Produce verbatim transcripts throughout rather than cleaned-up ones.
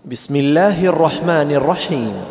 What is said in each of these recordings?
بسم الله الرحمن الرحيم.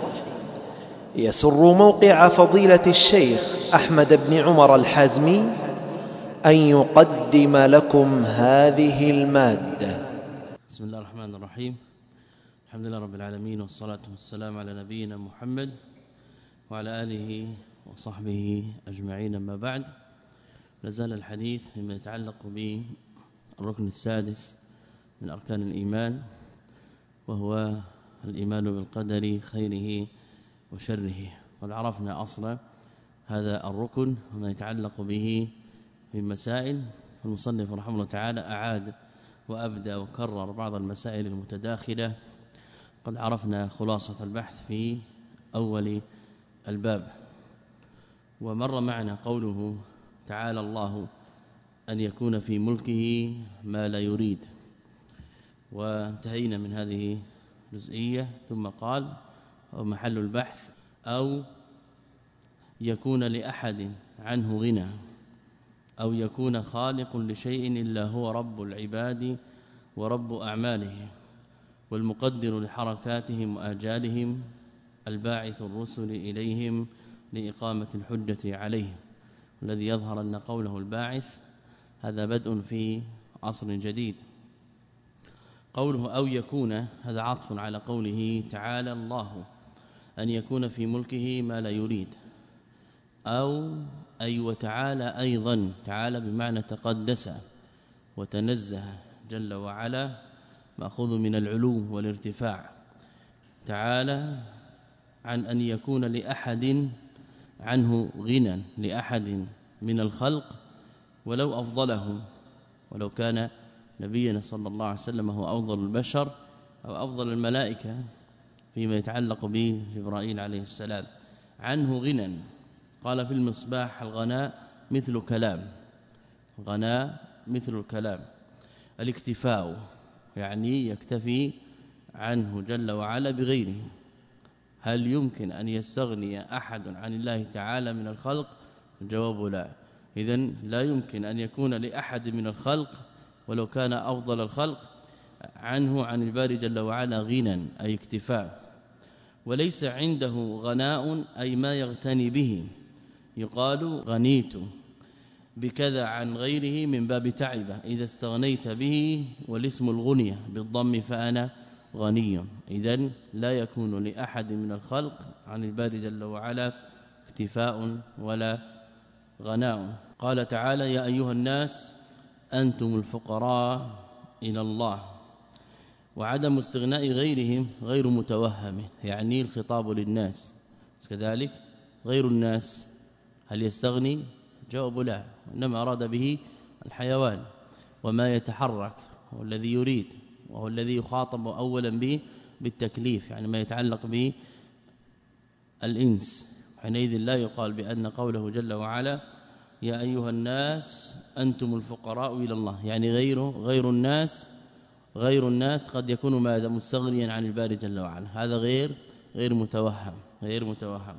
يسر موقع فضيلة الشيخ أحمد بن عمر الحازمي أن يقدم لكم هذه المادة. بسم الله الرحمن الرحيم. الحمد لله رب العالمين، والصلاة والسلام على نبينا محمد وعلى آله وصحبه أجمعين. أما بعد، لازال الحديث فيما يتعلق بالركن السادس من أركان الإيمان، وهو الإيمان بالقدر خيره وشره. قد عرفنا أصل هذا الركن وما يتعلق به من مسائل. المصنف رحمه الله تعالى أعاد وأبدأ وكرر بعض المسائل المتداخلة. قد عرفنا خلاصة البحث في أول الباب، ومر معنا قوله تعالى الله أن يكون في ملكه ما لا يريد، وانتهينا من هذه الجزئية. ثم قال ومحل البحث أو يكون لأحد عنه غنى، أو يكون خالق لشيء إلا هو رب العباد ورب أعمالهم، والمقدر لحركاتهم وآجالهم، الباعث الرسل إليهم لإقامة الحجة عليهم. الذي يظهر أن قوله الباعث هذا بدء في عصر جديد. قوله أو يكون هذا عطف على قوله تعالى الله أن يكون في ملكه ما لا يريد، أو أي وتعالى أيضا. تعالى بمعنى تقدس وتنزه جل وعلا، مأخوذ من العلو والارتفاع. تعالى عن أن يكون لأحد عنه غنى، لأحد من الخلق ولو أفضلهم، ولو كان نبينا صلى الله عليه وسلم هو أفضل البشر أو أفضل الملائكة فيما يتعلق به جبرائيل عليه السلام، عنه غنى. قال في المصباح الغناء مثل كلام، غناء مثل الكلام، الاكتفاء يعني يكتفي عنه جل وعلا بغيره. هل يمكن أن يستغني أحد عن الله تعالى من الخلق؟ الجواب لا. إذن لا يمكن أن يكون لأحد من الخلق ولو كان أفضل الخلق عنه عن الباري جل وعلا غنى أي اكتفاء. وليس عنده غناء أي ما يغتني به، يقال غنيت بكذا عن غيره من باب تعبة إذا استغنيت به، والاسم الغنية بالضم فأنا غني. إذن لا يكون لأحد من الخلق عن الباري جل وعلا اكتفاء ولا غناء. قال تعالى يا أيها الناس أنتم الفقراء إلى الله، وعدم استغناء غيرهم غير متوهم، يعني الخطاب للناس. كذلك غير الناس هل يستغني؟ جواب لا، إنما أراد به الحيوان وما يتحرك، هو الذي يريد وهو الذي يخاطب أولا به بالتكليف، يعني ما يتعلق به الإنس. حينئذ لا يقال بأن قوله جل وعلا يا أيها الناس أنتم الفقراء إلى الله، يعني غيره غير الناس غير الناس قد يكون ماذا مستغنيا عن الباري جل وعلا، هذا غير غير متوهم غير متوهم.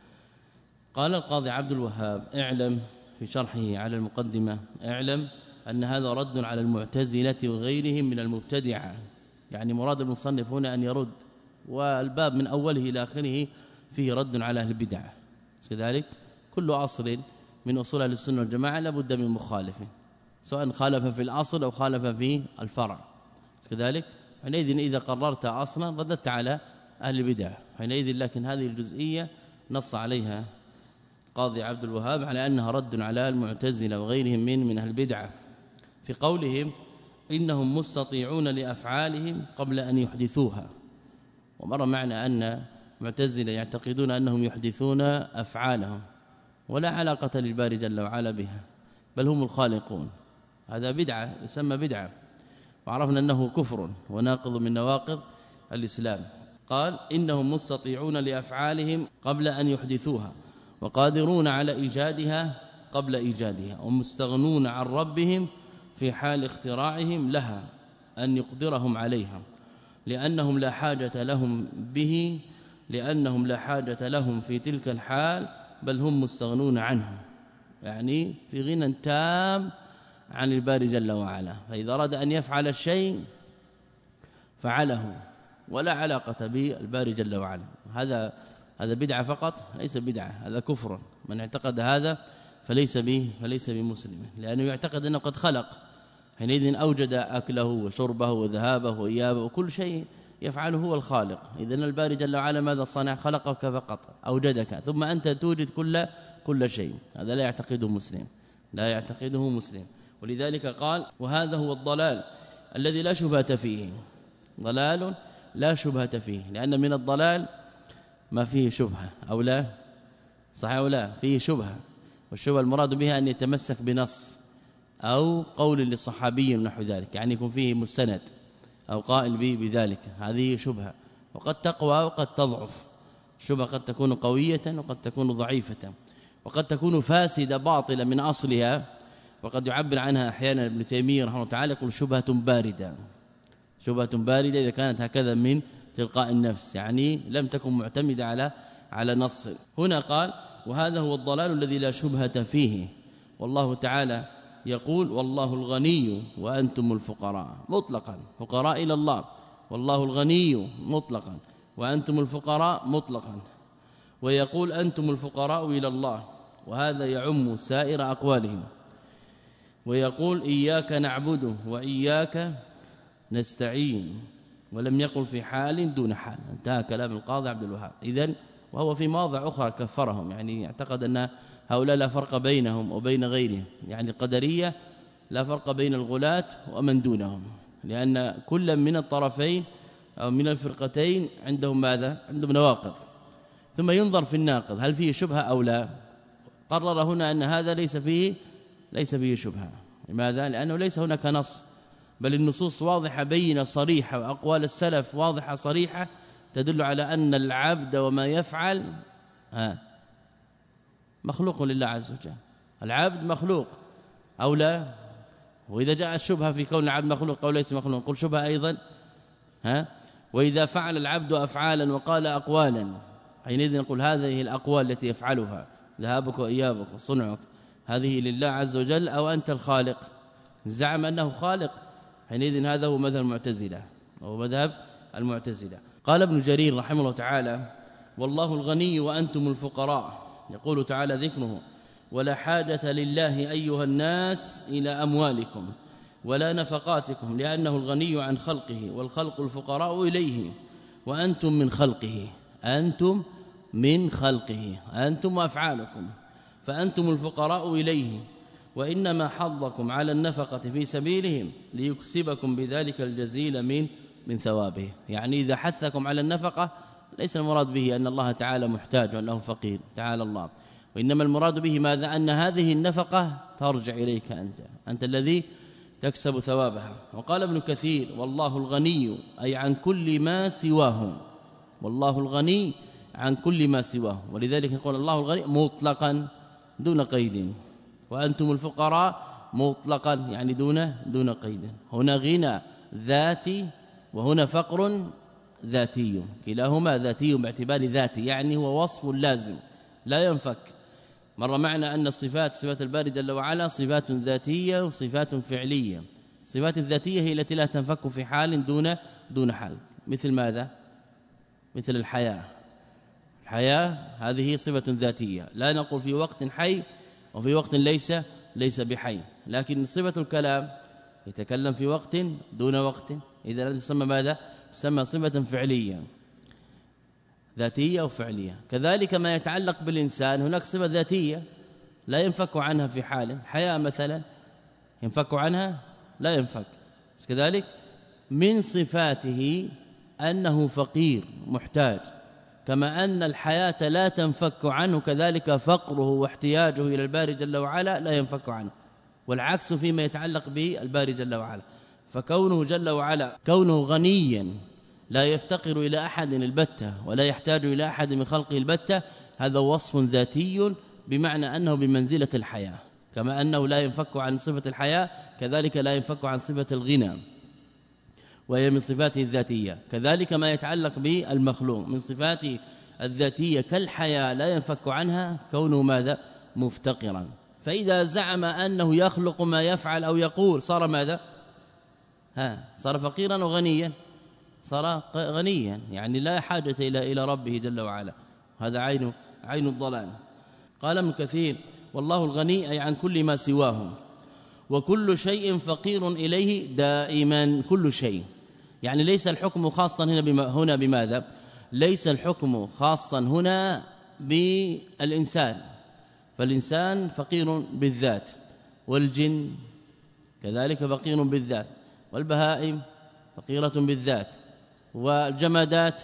قال القاضي عبد الوهاب اعلم في شرحه على المقدمة اعلم أن هذا رد على المعتزلة وغيرهم من المبتدعة، يعني مراد المصنف هنا أن يرد، والباب من أوله إلى آخره فيه رد على أهل البدع. كذلك كل أصل من أصول أهل السنة والجماعة لابد من مخالف، سواء خالف في الأصل أو خالف في الفرع. كذلك حينئذ إذا قررت أصلا رددت على أهل البدع حينئذ. لكن هذه الجزئية نص عليها قاضي عبد الوهاب على أنها رد على المعتزلة وغيرهم من من أهل البدع في قولهم إنهم مستطيعون لأفعالهم قبل أن يحدثوها. ومر معنا أن المعتزلة يعتقدون أنهم يحدثون أفعالهم ولا علاقة للباري جل وعلا بها، بل هم الخالقون. هذا بدعة يسمى بدعة، وعرفنا أنه كفر وناقض من نواقض الإسلام. قال إنهم مستطيعون لأفعالهم قبل أن يحدثوها، وقادرون على إيجادها قبل إيجادها، ومستغنون عن ربهم في حال اختراعهم لها أن يقدرهم عليها، لأنهم لا حاجة لهم به لأنهم لا حاجة لهم في تلك الحال، بل هم مستغنون عنه، يعني في غنى تام عن الباري جل وعلا. فإذا أراد أن يفعل الشيء فعله ولا علاقة بالباري جل وعلا. هذا هذا بدعة فقط، ليس بدعة، هذا كفر. من اعتقد هذا فليس به فليس بمسلم، لأنه يعتقد أنه قد خلق، حينئذ أوجد أكله وشربه وذهابه وإيابه وكل شيء يفعله هو الخالق. إذن الباري جل وعلا ماذا صنع؟ خلقك فقط، أوجدك، ثم أنت توجد كل كل شيء. هذا لا يعتقده مسلم، لا يعتقده مسلم. ولذلك قال: وهذا هو الضلال الذي لا شبهة فيه. ضلال لا شبهة فيه، لأن من الضلال ما فيه شبهة، أو لا؟ صحيح أو لا؟ فيه شبهة، والشبهة المراد بها أن يتمسك بنص أو قول للصحابي نحو ذلك، يعني يكون فيه مستند أو قائل به بذلك، هذه شبهة. وقد تقوى وقد تضعف. الشبهة قد تكون قوية وقد تكون ضعيفة، وقد تكون فاسدة باطلة من أصلها. وقد يعبر عنها أحيانا ابن تيمية رحمه الله تعالى، يقول شبهة باردة. شبهة باردة إذا كانت هكذا من تلقاء النفس، يعني لم تكن معتمدة على على نص. هنا قال: وهذا هو الضلال الذي لا شبهة فيه. والله تعالى يقول: والله الغني وأنتم الفقراء، مطلقا، فقراء إلى الله. والله الغني مطلقا وأنتم الفقراء مطلقا. ويقول: أنتم الفقراء إلى الله، وهذا يعم سائر أقوالهم. ويقول: إياك نعبد وإياك نستعين، ولم يقل في حال دون حال. انتهى كلام القاضي عبد الوهاب. إذن وهو في مواضع أخرى كفرهم، يعني اعتقد أن هؤلاء لا فرق بينهم وبين غيرهم، يعني القدرية لا فرق بين الغلاة ومن دونهم، لأن كل من الطرفين أو من الفرقتين عندهم ماذا؟ عندهم نواقض. ثم ينظر في الناقض هل فيه شبهة أو لا. قرر هنا أن هذا ليس فيه ليس فيه شبهة. لماذا؟ لأنه ليس هناك نص، بل النصوص واضحة بينة صريحة، وأقوال السلف واضحة صريحة تدل على أن العبد وما يفعل ها مخلوق لله عز وجل. العبد مخلوق أو لا؟ وإذا جاءت شبهة في كون العبد مخلوق أو ليس مخلوق، قل شبهة أيضا. ها وإذا فعل العبد أفعالا وقال أقوالا، حينئذ نقول هذه الأقوال التي يفعلها، ذهابك وإيابك وصنعك، هذه لله عز وجل أو أنت الخالق؟ زعم أنه خالق، حينئذ هذا هو مذهب المعتزلة، وهو مذهب المعتزلة. قال ابن جرير رحمه الله تعالى: والله الغني وأنتم الفقراء. يقول تعالى ذكره: ولا حاجة لله أيها الناس إلى أموالكم ولا نفقاتكم، لأنه الغني عن خلقه والخلق الفقراء إليه، وأنتم من خلقه. أنتم من خلقه، أنتم وأفعالكم، فأنتم الفقراء إليه، وإنما حضكم على النفقة في سبيلهم ليكسبكم بذلك الجزيل من من ثوابه. يعني إذا حثكم على النفقة ليس المراد به أن الله تعالى محتاج وأنه فقير، تعالى الله، وإنما المراد به ماذا؟ أن هذه النفقة ترجع إليك أنت، أنت الذي تكسب ثوابها. وقال ابن كثير: والله الغني أي عن كل ما سواه. والله الغني عن كل ما سواه، ولذلك يقول الله الغني مطلقا دون قيد، وأنتم الفقراء مطلقا يعني دون دون قيد. هنا غنى ذاتي وهنا فقر ذاتي، كلاهما ذاتي باعتبار ذاتي، يعني هو وصف لازم لا ينفك. مر معنا أن الصفات صفات الباري جل وعلا صفات ذاتية وصفات فعلية. الصفات الذاتية هي التي لا تنفك في حال دون دون حال. مثل ماذا؟ مثل الحياة. الحياة هذه صفة ذاتية، لا نقول في وقت حي وفي وقت ليس ليس بحي. لكن صفة الكلام يتكلم في وقت دون وقت، إذا تسمى ماذا؟ تسمى صفة فعلية ذاتية وفعلية. كذلك ما يتعلق بالإنسان هناك صفة ذاتية لا ينفك عنها في حال. حياة مثلا ينفك عنها؟ لا ينفك. كذلك من صفاته أنه فقير محتاج، كما أن الحياة لا تنفك عنه، كذلك فقره واحتياجه إلى الباري جل وعلا لا ينفك عنه، والعكس فيما يتعلق بالباري جل وعلا. فكونه جل وعلا كونه غنيا لا يفتقر إلى أحد البتة ولا يحتاج إلى أحد من خلقه البتة، هذا وصف ذاتي بمعنى أنه بمنزلة الحياة. كما أنه لا ينفك عن صفة الحياة كذلك لا ينفك عن صفة الغنى وهي من صفاته الذاتية. كذلك ما يتعلق بالمخلوق من صفاته الذاتية كالحياة لا ينفك عنها كونه ماذا؟ مفتقرا. فإذا زعم أنه يخلق ما يفعل أو يقول صار ماذا؟ ها صار فقيرا وغنيا، صار غنيا، يعني لا حاجة إلى إلى ربه جل وعلا، هذا عين عين الضلال. قال ابن كثير: والله الغني أي عن كل ما سواه، وكل شيء فقير إليه دائما، كل شيء، يعني ليس الحكم خاصا هنا بما هنا بماذا؟ ليس الحكم خاصا هنا بالإنسان، فالإنسان فقير بالذات، والجن كذلك فقير بالذات، والبهائم فقيرة بالذات، والجمادات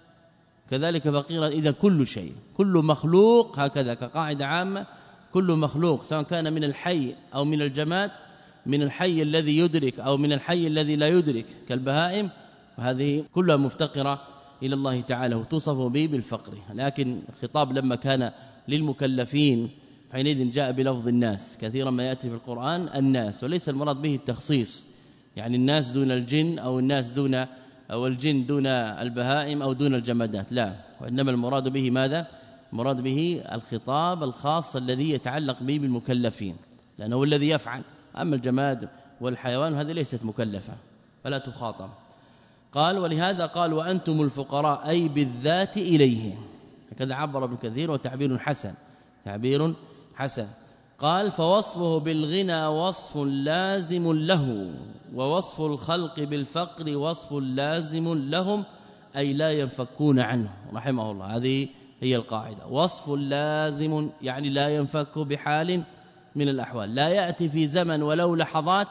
كذلك فقيرة. إذا كل شيء، كل مخلوق، هكذا كقاعدة عامة، كل مخلوق سواء كان من الحي أو من الجماد، من الحي الذي يدرك أو من الحي الذي لا يدرك كالبهائم، وهذه كلها مفتقرة إلى الله تعالى وتوصف به بالفقر. لكن الخطاب لما كان للمكلفين حينئذ جاء بلفظ الناس، كثيرا ما يأتي في القرآن الناس، وليس المراد به التخصيص، يعني الناس دون الجن أو الناس دون أو الجن دون البهائم أو دون الجمادات، لا، وإنما المراد به ماذا؟ المراد به الخطاب الخاص الذي يتعلق به بالمكلفين، لأنه هو الذي يفعل. أما الجماد والحيوان هذه ليست مكلفة فلا تخاطب. قال: ولهذا قال: وأنتم الفقراء، أي بالذات إليه، هكذا عبر ابن كثير، وتعبير حسن، تعبير حسن. قال: فوصفه بالغنى وصف لازم له، ووصف الخلق بالفقر وصف لازم لهم، أي لا ينفكون عنه، رحمه الله. هذه هي القاعدة، وصف لازم يعني لا ينفك بحال من الأحوال، لا يأتي في زمن ولو لحظات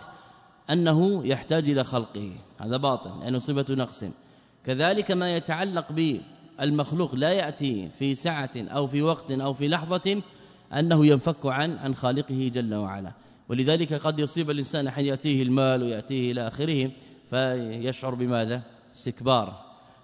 أنه يحتاج إلى خلقه، هذا باطل لأنه يعني صفة نقص. كذلك ما يتعلق بالمخلوق لا يأتي في ساعة أو في وقت أو في لحظة أنه ينفك عن عن خالقه جل وعلا. ولذلك قد يصيب الإنسان حين يأتيه المال ويأتيه إلى آخره فيشعر بماذا؟ استكبار،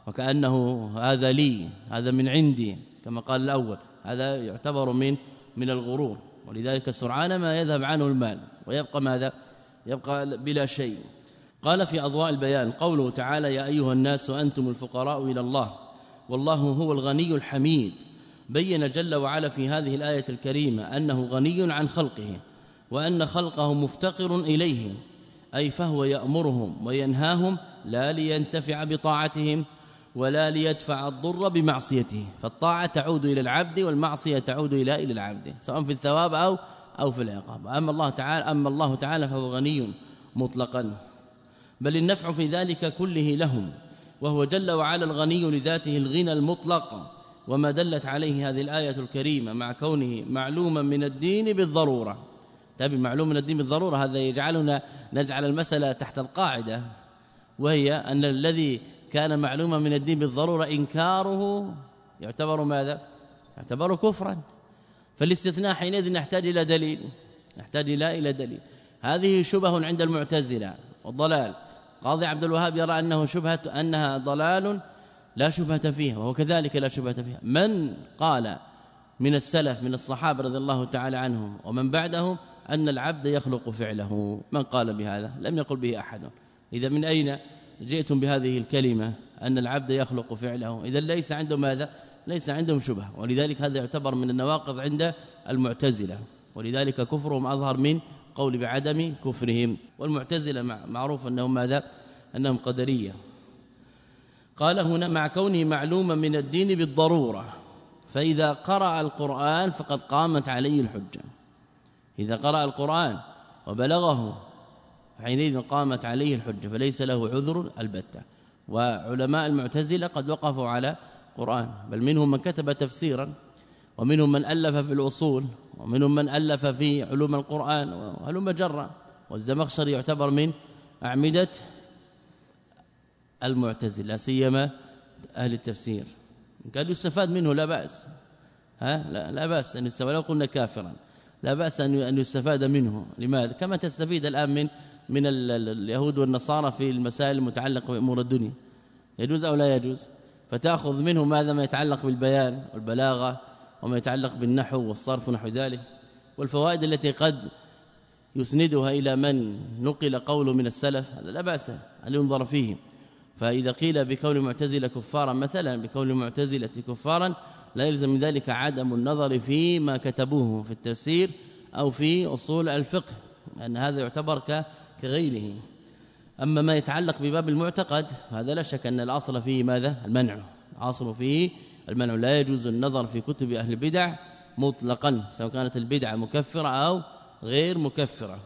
وكأنه هذا لي، هذا من عندي، كما قال الأول، هذا يعتبر من من الغرور. ولذلك سرعان ما يذهب عنه المال ويبقى ماذا؟ يبقى بلا شيء. قال في أضواء البيان قوله تعالى: يا أيها الناس أنتم الفقراء إلى الله والله هو الغني الحميد. بين جل وعلا في هذه الآية الكريمة أنه غني عن خلقه، وأن خلقه مفتقر إليه، أي فهو يأمرهم وينهاهم لا لينتفع بطاعتهم ولا ليدفع الضر بمعصيته، فالطاعة تعود إلى العبد والمعصية تعود إلى إلى العبد، سواء في الثواب أو أو في العقاب. أما الله تعالى أما الله تعالى فهو غني مطلقا، بل النفع في ذلك كله لهم، وهو جل وعلا الغني لذاته الغنى المطلق، وما دلت عليه هذه الآية الكريمة مع كونه معلوما من الدين بالضرورة. تابع معلوم من الدين بالضرورة، هذا يجعلنا نجعل المسألة تحت القاعدة، وهي أن الذي كان معلوما من الدين بالضرورة إنكاره يعتبر ماذا؟ يعتبر كفرا، فالاستثناء حينئذ نحتاج إلى دليل، نحتاج إلى إلى دليل. هذه شبه عند المعتزلة والضلال. قاضي عبد الوهاب يرى أنه شبهة أنها ضلال لا شبهة فيها، وهو كذلك لا شبهة فيها. من قال من السلف من الصحابة رضي الله تعالى عنهم ومن بعدهم أن العبد يخلق فعله؟ من قال بهذا؟ لم يقل به أحد. إذا من أين جئتم بهذه الكلمة أن العبد يخلق فعله؟ إذا ليس عنده ماذا؟ ليس عندهم شبهة، ولذلك هذا يعتبر من النواقض عند المعتزلة، ولذلك كفرهم أظهر من قول بعدم كفرهم. والمعتزلة معروف أنهم ماذا؟ أنهم قدرية. قال هنا: مع كونه معلوما من الدين بالضرورة، فإذا قرأ القرآن فقد قامت عليه الحجة. إذا قرأ القرآن وبلغه حينئذ قامت عليه الحجة، فليس له عذر البتة. وعلماء المعتزلة قد وقفوا على القرآن، بل منهم من كتب تفسيرا، ومنهم من ألف في الأصول، ومنهم من ألف في علوم القرآن، وهلم جرا. والزمخشري يعتبر من أعمدة المعتزلة لا سيما أهل التفسير، قال يستفاد منه لا بأس، ها لا, لا بأس أن يستفاد، لو قلنا كافرا لا بأس أن يستفاد منه. لماذا؟ كما تستفيد الآن من من اليهود والنصارى في المسائل المتعلقة بأمور الدنيا، يجوز أو لا يجوز؟ فتأخذ منه ماذا؟ ما يتعلق بالبيان والبلاغة، وما يتعلق بالنحو والصرف ونحو ذلك، والفوائد التي قد يسندها إلى من نقل قوله من السلف، هذا لا بأس أن ينظر فيه. فإذا قيل بكون المعتزلة كفارا مثلا، بكون المعتزلة كفارا، لا يلزم من ذلك عدم النظر في ما كتبوه في التفسير أو في أصول الفقه، لأن هذا يعتبر كغيره. أما ما يتعلق بباب المعتقد هذا لا شك أن الأصل فيه ماذا؟ المنع. الأصل فيه المنع، لا يجوز النظر في كتب أهل البدع مطلقا سواء كانت البدعة مكفرة أو غير مكفرة.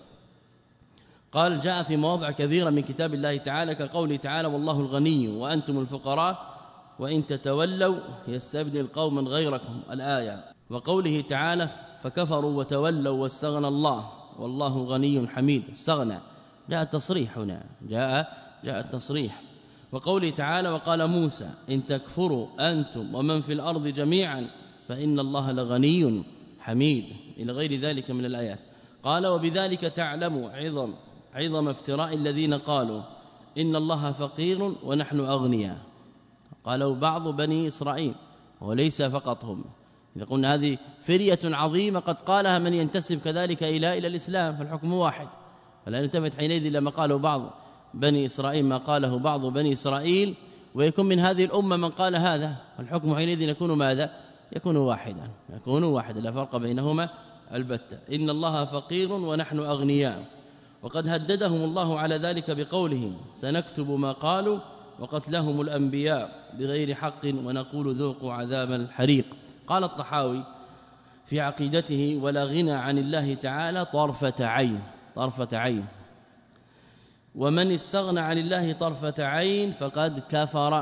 قال جاء في مواضع كثيرة من كتاب الله تعالى كقوله تعالى والله الغني وأنتم الفقراء وإن تتولوا يستبدل قوما غيركم الآية، وقوله تعالى فكفروا وتولوا واستغنى الله والله غني حميد. استغنى جاء التصريح هنا، جاء جاء التصريح. وقوله تعالى وقال موسى إن تكفروا أنتم ومن في الأرض جميعا فإن الله لغني حميد إلى غير ذلك من الآيات. قال وبذلك تعلم عظم عظم افتراء الذين قالوا إن الله فقير ونحن أغنياء. قالوا بعض بني إسرائيل وليس فقط هم. إذا قلنا هذه فرية عظيمة قد قالها من ينتسب كذلك إلى إلى الإسلام فالحكم واحد، فلا نلتفت حينئذ لما قاله بعض بني إسرائيل ما قاله بعض بني إسرائيل ويكون من هذه الأمة من قال هذا، الحكم حينئذ يكون ماذا؟ يكون واحدا، يكون واحدا لا فرق بينهما البتة. إن الله فقير ونحن أغنياء. وقد هددهم الله على ذلك بقوله سنكتب ما قالوا وقتلهم الأنبياء بغير حق ونقول ذوقوا عذاب الحريق. قال الطحاوي في عقيدته ولا غنى عن الله تعالى طرفة عين، طرفة عين. ومن استغنى عن الله طرفة عين فقد كفر.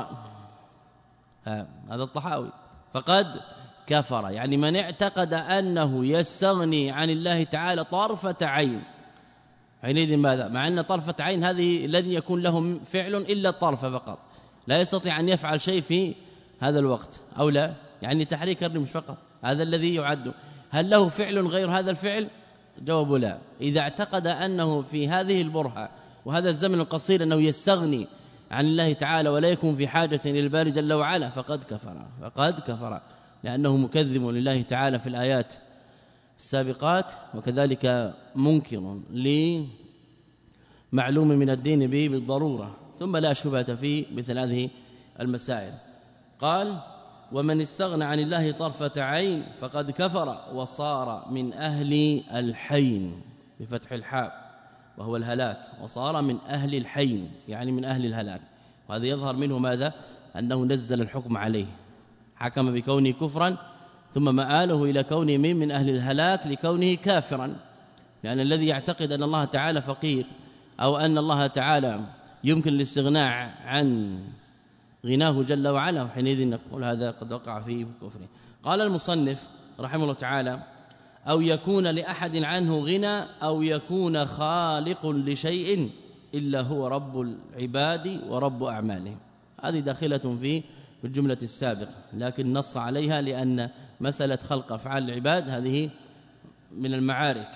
آه هذا الطحاوي فقد كفر، يعني من اعتقد أنه يستغني عن الله تعالى طرفة عين حينئذ ماذا؟ مع أن طرفة عين هذه لن يكون لهم فعل إلا الطرفة فقط، لا يستطيع أن يفعل شيء في هذا الوقت أو لا، يعني تحريك الرمش فقط هذا الذي يعد. هل له فعل غير هذا الفعل؟ جواب لا. إذا اعتقد أنه في هذه البرهة وهذا الزمن القصير أنه يستغني عن الله تعالى ولا يكون في حاجة إلى الباري جل وعلا فقد كفر، فقد كفر لأنه مكذب لله تعالى في الآيات السابقات، وكذلك منكر لمعلوم من الدين به بالضرورة، ثم لا شبهة في مثل هذه المسائل. قال ومن استغنى عن الله طرفة عين فقد كفر وصار من أهل الحين بفتح الحاء وهو الهلاك، وصار من أهل الحين يعني من أهل الهلاك. وهذا يظهر منه ماذا؟ أنه نزل الحكم عليه، حكم بكونه كفرا ثم مآله إلى كونه من من أهل الهلاك لكونه كافرا، لأن الذي يعتقد أن الله تعالى فقير أو أن الله تعالى يمكن الاستغناء عن غناه جل وعلا وحينئذ نقول هذا قد وقع في كفره. قال المصنف رحمه الله تعالى أو يكون لأحد عنه غنى أو يكون خالق لشيء إلا هو رب العباد ورب أعمالهم. هذه داخلة في الجملة السابقة لكن نص عليها لأن مسألة خلق أفعال العباد هذه من المعارك.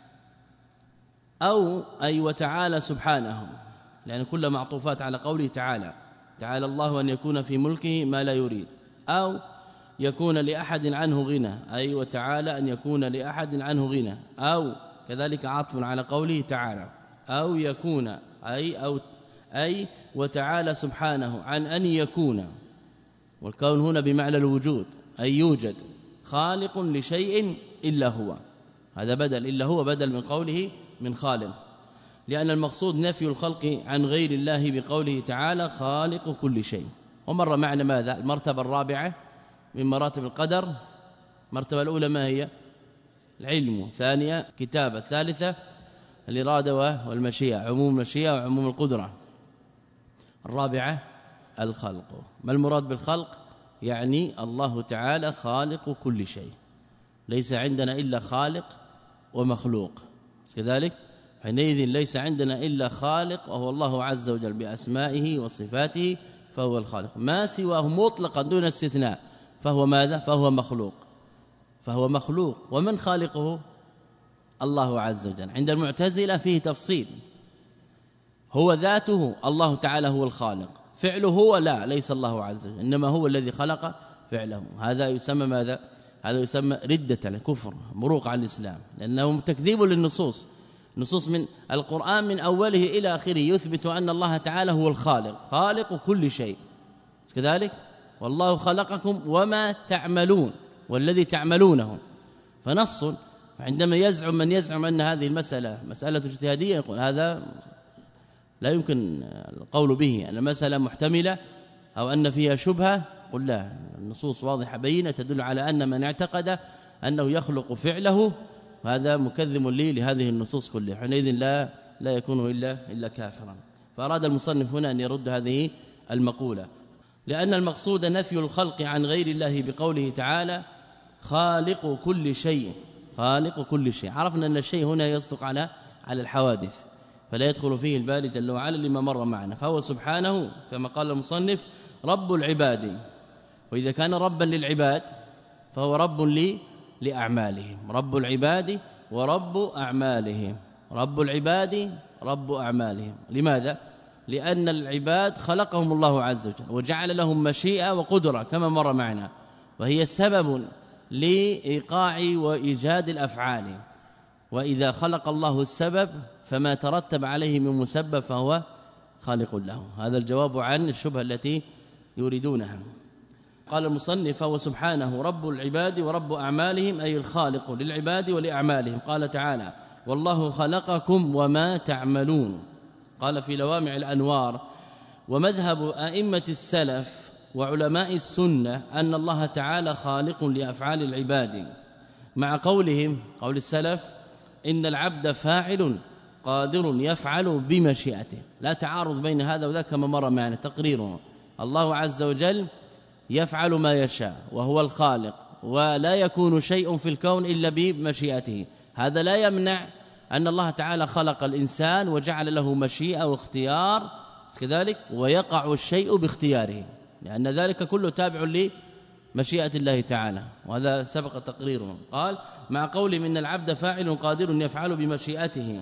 أو أي وتعالى سبحانه، لأن كل معطوفات على قوله تعالى تعالى الله أن يكون في ملكه ما لا يريد. أو يكون لأحد عنه غنى أي وتعالى أن يكون لأحد عنه غنى، أو كذلك عطف على قوله تعالى أو يكون أي أو أي وتعالى سبحانه عن أن يكون، والكون هنا بمعنى الوجود أي يوجد خالق لشيء إلا هو، هذا بدل إلا هو بدل من قوله من خالق، لأن المقصود نفي الخلق عن غير الله بقوله تعالى خالق كل شيء. ومر معنا ماذا؟ المرتبة الرابعة من مراتب القدر. المرتبة الأولى ما هي؟ العلم، ثانية كتابة، ثالثة الإرادة والمشيئة، عموم المشيئة وعموم القدرة، الرابعة الخلق. ما المراد بالخلق؟ يعني الله تعالى خالق كل شيء، ليس عندنا إلا خالق ومخلوق، كذلك حينئذ ليس عندنا إلا خالق وهو الله عز وجل بأسمائه وصفاته فهو الخالق، ما سواه مطلقا دون استثناء فهو ماذا؟ فهو مخلوق، فهو مخلوق. ومن خالقه؟ الله عز وجل. عند المعتزلة فيه تفصيل، هو ذاته الله تعالى هو الخالق، فعله هو لا ليس الله عز وجل، إنما هو الذي خلق فعله. هذا يسمى ماذا؟ هذا يسمى ردة الكفر، مروق عن الإسلام، لأنه تكذيب للنصوص، نصوص من القرآن من أوله إلى آخره يثبت أن الله تعالى هو الخالق، خالق كل شيء، كذلك والله خلقكم وما تعملون والذي تعملونه. فنص، عندما يزعم من يزعم أن هذه المسألة مسألة اجتهادية يقول هذا لا يمكن القول به أن المسألة محتملة أو أن فيها شبهة. قل لا، النصوص واضحة بينة تدل على أن من اعتقد أنه يخلق فعله وهذا مكذب لي لهذه النصوص كلها، حينئذ لا لا يكون إلا إلا كافرا. فأراد المصنف هنا أن يرد هذه المقولة، لأن المقصود نفي الخلق عن غير الله بقوله تعالى خالق كل شيء. خالق كل شيء، عرفنا أن الشيء هنا يصدق على على الحوادث، فلا يدخل فيه الباري جل وعلا لما مر معنا. فهو سبحانه كما قال المصنف رب العباد، وإذا كان ربا للعباد فهو رب لي لأعمالهم. رب العباد ورب أعمالهم. رب العباد رب أعمالهم. لماذا؟ لأن العباد خلقهم الله عز وجل وجعل لهم مشيئة وقدرة كما مر معنا، وهي سبب لإيقاع وإيجاد الأفعال. وإذا خلق الله السبب فما ترتب عليه من مسبب فهو خالق له. هذا الجواب عن الشبهة التي يريدونها. قال المصنف هو سبحانه رب العباد ورب أعمالهم، أي الخالق للعباد ولأعمالهم. قال تعالى والله خلقكم وما تعملون. قال في لوامع الأنوار ومذهب أئمة السلف وعلماء السنة أن الله تعالى خالق لأفعال العباد، مع قولهم قول السلف إن العبد فاعل قادر يفعل بمشيئته. لا تعارض بين هذا وذاك كما مر معنا تقريره. الله عز وجل يفعل ما يشاء وهو الخالق، ولا يكون شيء في الكون إلا بمشيئته. هذا لا يمنع أن الله تعالى خلق الإنسان وجعل له مشيئة واختيار كذلك، ويقع الشيء باختياره، لأن ذلك كله تابع لمشيئة الله تعالى، وهذا سبق تقريره. قال مع قول إن العبد فاعل قادر يفعل بمشيئته،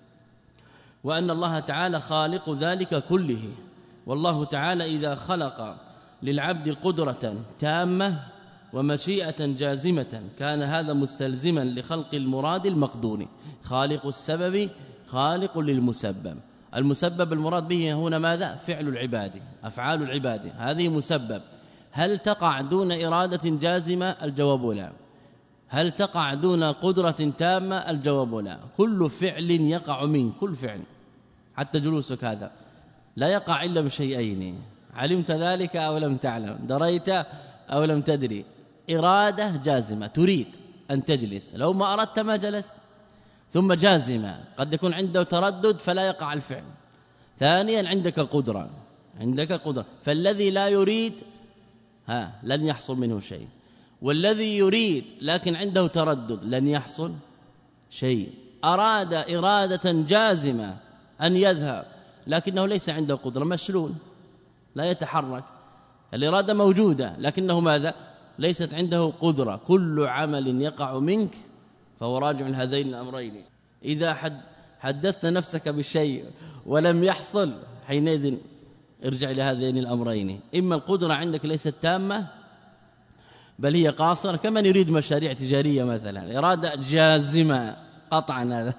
وأن الله تعالى خالق ذلك كله. والله تعالى إذا خلق للعبد قدرة تامة ومشيئة جازمة كان هذا مستلزما لخلق المراد المقدور. خالق السبب خالق للمسبب. المسبب المراد به هنا ماذا؟ فعل العباد، أفعال العباد، هذه مسبب. هل تقع دون إرادة جازمة؟ الجواب لا. هل تقع دون قدرة تامة؟ الجواب لا. كل فعل يقع منك، كل فعل حتى جلوسك هذا لا يقع إلا بشيئين، علمت ذلك أو لم تعلم، دريت أو لم تدري. إرادة جازمة تريد أن تجلس، لو ما أردت ما جلست. ثم جازمة قد يكون عنده تردد فلا يقع الفعل. ثانيا عندك قدرة، عندك قدرة، فالذي لا يريد ها لن يحصل منه شيء، والذي يريد لكن عنده تردد لن يحصل شيء. أراد إرادة جازمة أن يذهب لكنه ليس عنده قدرة، مشلول لا يتحرك. الإرادة موجودة لكنه ماذا؟ ليست عنده قدرة. كل عمل يقع منك فهو راجع لهذين الأمرين. إذا حد حدثت نفسك بالشيء ولم يحصل حينئذ ارجع لهذين الأمرين، إما القدرة عندك ليست تامة بل هي قاصرة، كمن يريد مشاريع تجارية مثلا، إرادة جازمة قطعا هذا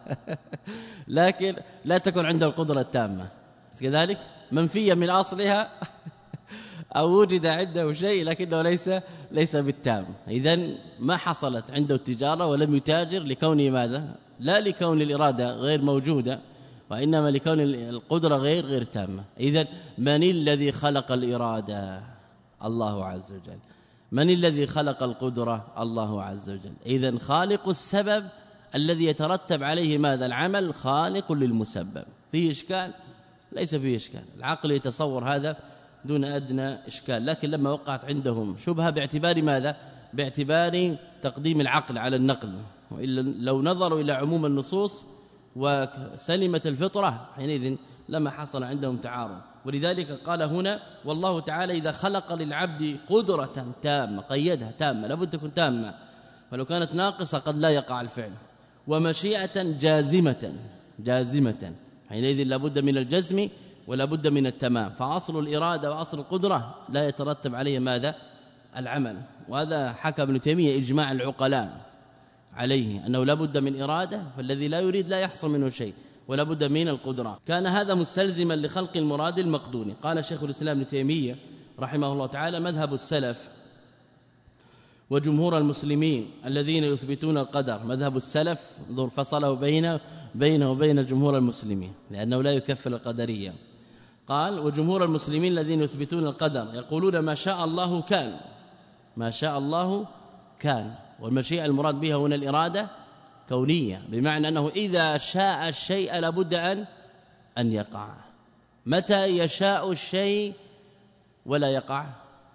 لكن لا تكون عنده القدرة التامة، كذلك منفية من أصلها أو وجد عنده شيء لكنه ليس ليس بالتام. إذن ما حصلت عنده التجارة ولم يتاجر لكونه ماذا؟ لا لكون الإرادة غير موجودة، وإنما لكون القدرة غير غير تامة. إذن من الذي خلق الإرادة؟ الله عز وجل. من الذي خلق القدرة؟ الله عز وجل. إذن خالق السبب الذي يترتب عليه ماذا؟ العمل، خالق للمسبب. فيه إشكال؟ ليس فيه إشكال، العقل يتصور هذا دون أدنى إشكال. لكن لما وقعت عندهم شبهة باعتبار ماذا؟ باعتبار تقديم العقل على النقل، وإلا لو نظروا إلى عموم النصوص وسلمت الفطرة حينئذ لما حصل عندهم تعارض. ولذلك قال هنا والله تعالى إذا خلق للعبد قدرة تامة، قيدها تامة، لابد تكون تامة، ولو كانت ناقصة قد لا يقع الفعل، ومشيئة جازمة جازمة حينئذ لابد من الجزم ولا بد من التمام. فاصل الإرادة واصل القدرة لا يترتب عليه ماذا؟ العمل. وهذا حكى ابن تيمية إجماع العقلاء عليه أنه لا بد من إرادة، فالذي لا يريد لا يحصل منه شيء، ولا بد من القدرة. كان هذا مستلزما لخلق المراد المقدور. قال شيخ الإسلام ابن تيمية رحمه الله تعالى مذهب السلف وجمهور المسلمين الذين يثبتون القدر. مذهب السلف انظر فصله بين بينه وبين جمهور المسلمين لأنه لا يكفر القدرية. قال وجمهور المسلمين الذين يثبتون القدر يقولون ما شاء الله كان، ما شاء الله كان، والمشيئة المراد بها هنا الإرادة كونية، بمعنى أنه إذا شاء الشيء لابد أن أن يقع. متى يشاء الشيء ولا يقع؟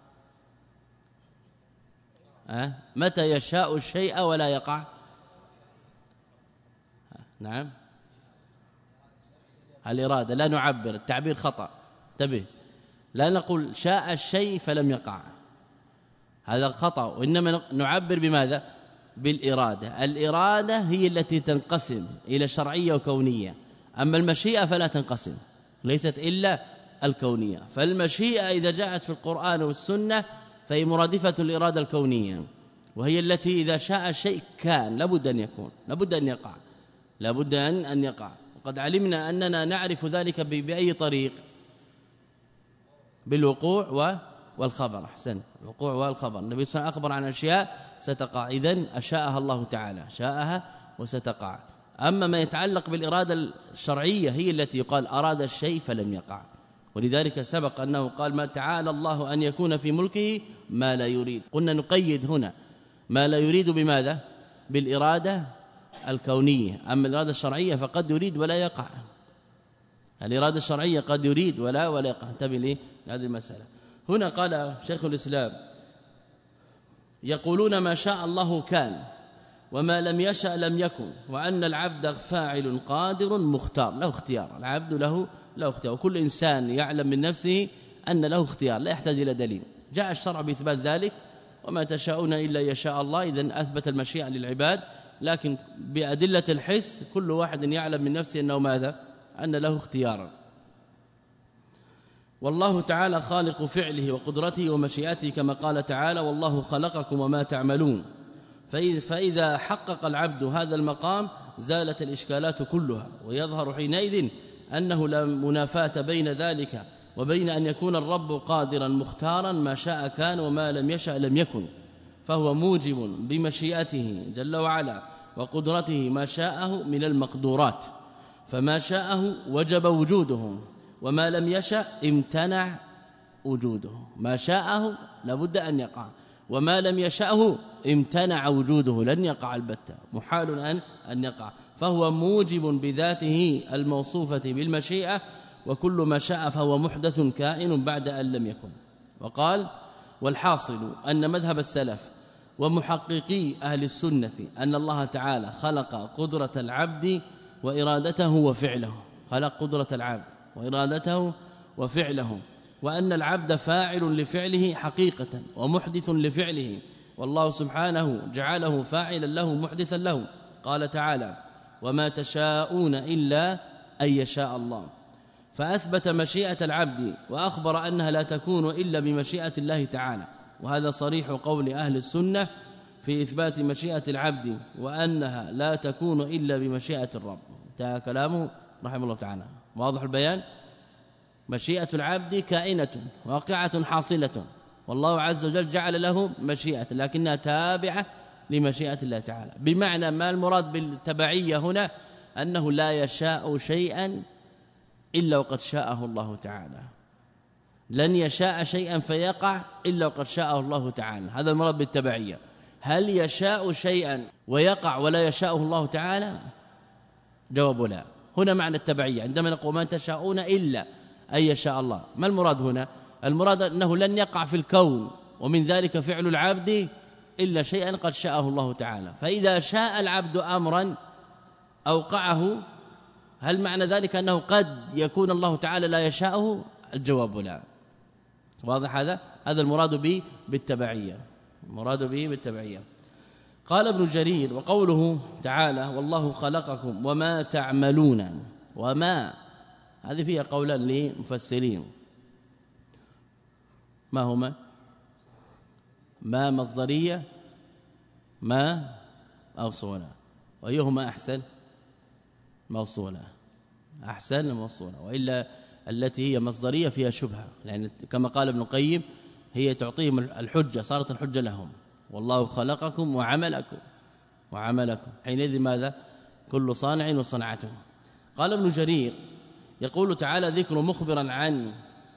أه؟ متى يشاء الشيء ولا يقع؟ نعم الإرادة، لا نعبر، التعبير خطأ، انتبه، لا نقول شاء الشيء فلم يقع، هذا خطأ، وإنما نعبر بماذا؟ بالإرادة. الإرادة هي التي تنقسم إلى شرعية وكونية، أما المشيئة فلا تنقسم، ليست إلا الكونية. فالمشيئة إذا جاءت في القرآن والسنة فهي مرادفة الإرادة الكونية، وهي التي إذا شاء الشيء كان لابد أن يكون، لابد أن يقع، لابد أن أن يقع. وقد علمنا أننا نعرف ذلك بأي طريق؟ بالوقوع والخبر. أحسن، الوقوع والخبر. النبي صلى الله عليه وسلم أخبر عن أشياء ستقع، إذن أشاءها الله تعالى، شاءها وستقع. أما ما يتعلق بالإرادة الشرعية هي التي يقال أراد الشيء فلم يقع، ولذلك سبق أنه قال ما تعالى الله أن يكون في ملكه ما لا يريد. قلنا نقيد هنا ما لا يريد بماذا؟ بالإرادة الكونية. أما الإرادة الشرعية فقد يريد ولا يقع، الإرادة الشرعية قد يريد ولا ولا يقع. انتبه لي هذه المسألة. هنا قال شيخ الإسلام يقولون ما شاء الله كان وما لم يشأ لم يكن، وأن العبد فاعل قادر مختار، له اختيار، العبد له له اختيار، وكل إنسان يعلم من نفسه أن له اختيار لا يحتاج إلى دليل. جاء الشرع بإثبات ذلك، وما تشاءون إلا يشاء الله، إذن أثبت المشيئة للعباد، لكن بأدلة الحس كل واحد يعلم من نفسه أنه ماذا؟ أن له اختيارا. والله تعالى خالق فعله وقدرته ومشيئته، كما قال تعالى والله خلقكم وما تعملون. فإذا حقق العبد هذا المقام زالت الإشكالات كلها، ويظهر حينئذ أنه لا منافاة بين ذلك وبين أن يكون الرب قادرا مختارا، ما شاء كان وما لم يشأ لم يكن، فهو موجب بمشيئته جل وعلا وقدرته ما شاءه من المقدورات، فما شاءه وجب وجوده، وما لم يشأ امتنع وجوده. ما شاءه لابد أن يقع، وما لم يشأه امتنع وجوده، لن يقع البتة، محال أن أن يقع. فهو موجب بذاته الموصوفة بالمشيئة، وكل ما شاء فهو محدث كائن بعد أن لم يكن. وقال والحاصل أن مذهب السلف ومحققي أهل السنة أن الله تعالى خلق قدرة العبد وإرادته وفعله، خلق قدرة العبد وإرادته وفعله، وأن العبد فاعل لفعله حقيقة ومحدث لفعله، والله سبحانه جعله فاعلا له محدثا له. قال تعالى وما تشاءون إلا أن يشاء الله، فأثبت مشيئة العبد وأخبر أنها لا تكون إلا بمشيئة الله تعالى، وهذا صريح قول أهل السنة في إثبات مشيئة العبد، وأنها لا تكون إلا بمشيئة الرب. انتهى كلامه رحمه الله تعالى، واضح البيان. مشيئة العبد كائنة واقعة حاصلة، والله عز وجل جعل له مشيئة لكنها تابعة لمشيئة الله تعالى. بمعنى ما المراد بالتبعية هنا؟ أنه لا يشاء شيئا إلا وقد شاءه الله تعالى، لن يشاء شيئا فيقع إلا وقد شاءه الله تعالى، هذا المراد بالتبعية. هل يشاء شيئا ويقع ولا يشاءه الله تعالى؟ جواب لا. هنا معنى التبعية عندما نقول ما تشاءون إلا أن يشاء الله، ما المراد هنا؟ المراد أنه لن يقع في الكون ومن ذلك فعل العبد إلا شيئا قد شاءه الله تعالى. فإذا شاء العبد أمرا أوقعه، هل معنى ذلك أنه قد يكون الله تعالى لا يشاءه؟ الجواب لا. واضح هذا؟ هذا المراد به بالتبعية، المراد به بالتبعية. قال ابن جرير وقوله تعالى والله خلقكم وما تعملون، وما هذه فيها قولان للمفسرين، ما هما؟ ما مصدرية، ما موصولة، وأيهما أحسن؟ موصولة، أحسن موصولة، وإلا التي هي مصدرية فيها شبهة، لأن كما قال ابن القيم هي تعطيهم الحجة، صارت الحجة لهم، والله خلقكم وعملكم وعملكم حينئذ ماذا كل صانع وصنعته. قال ابن جرير يقول تعالى ذكر مخبرا عن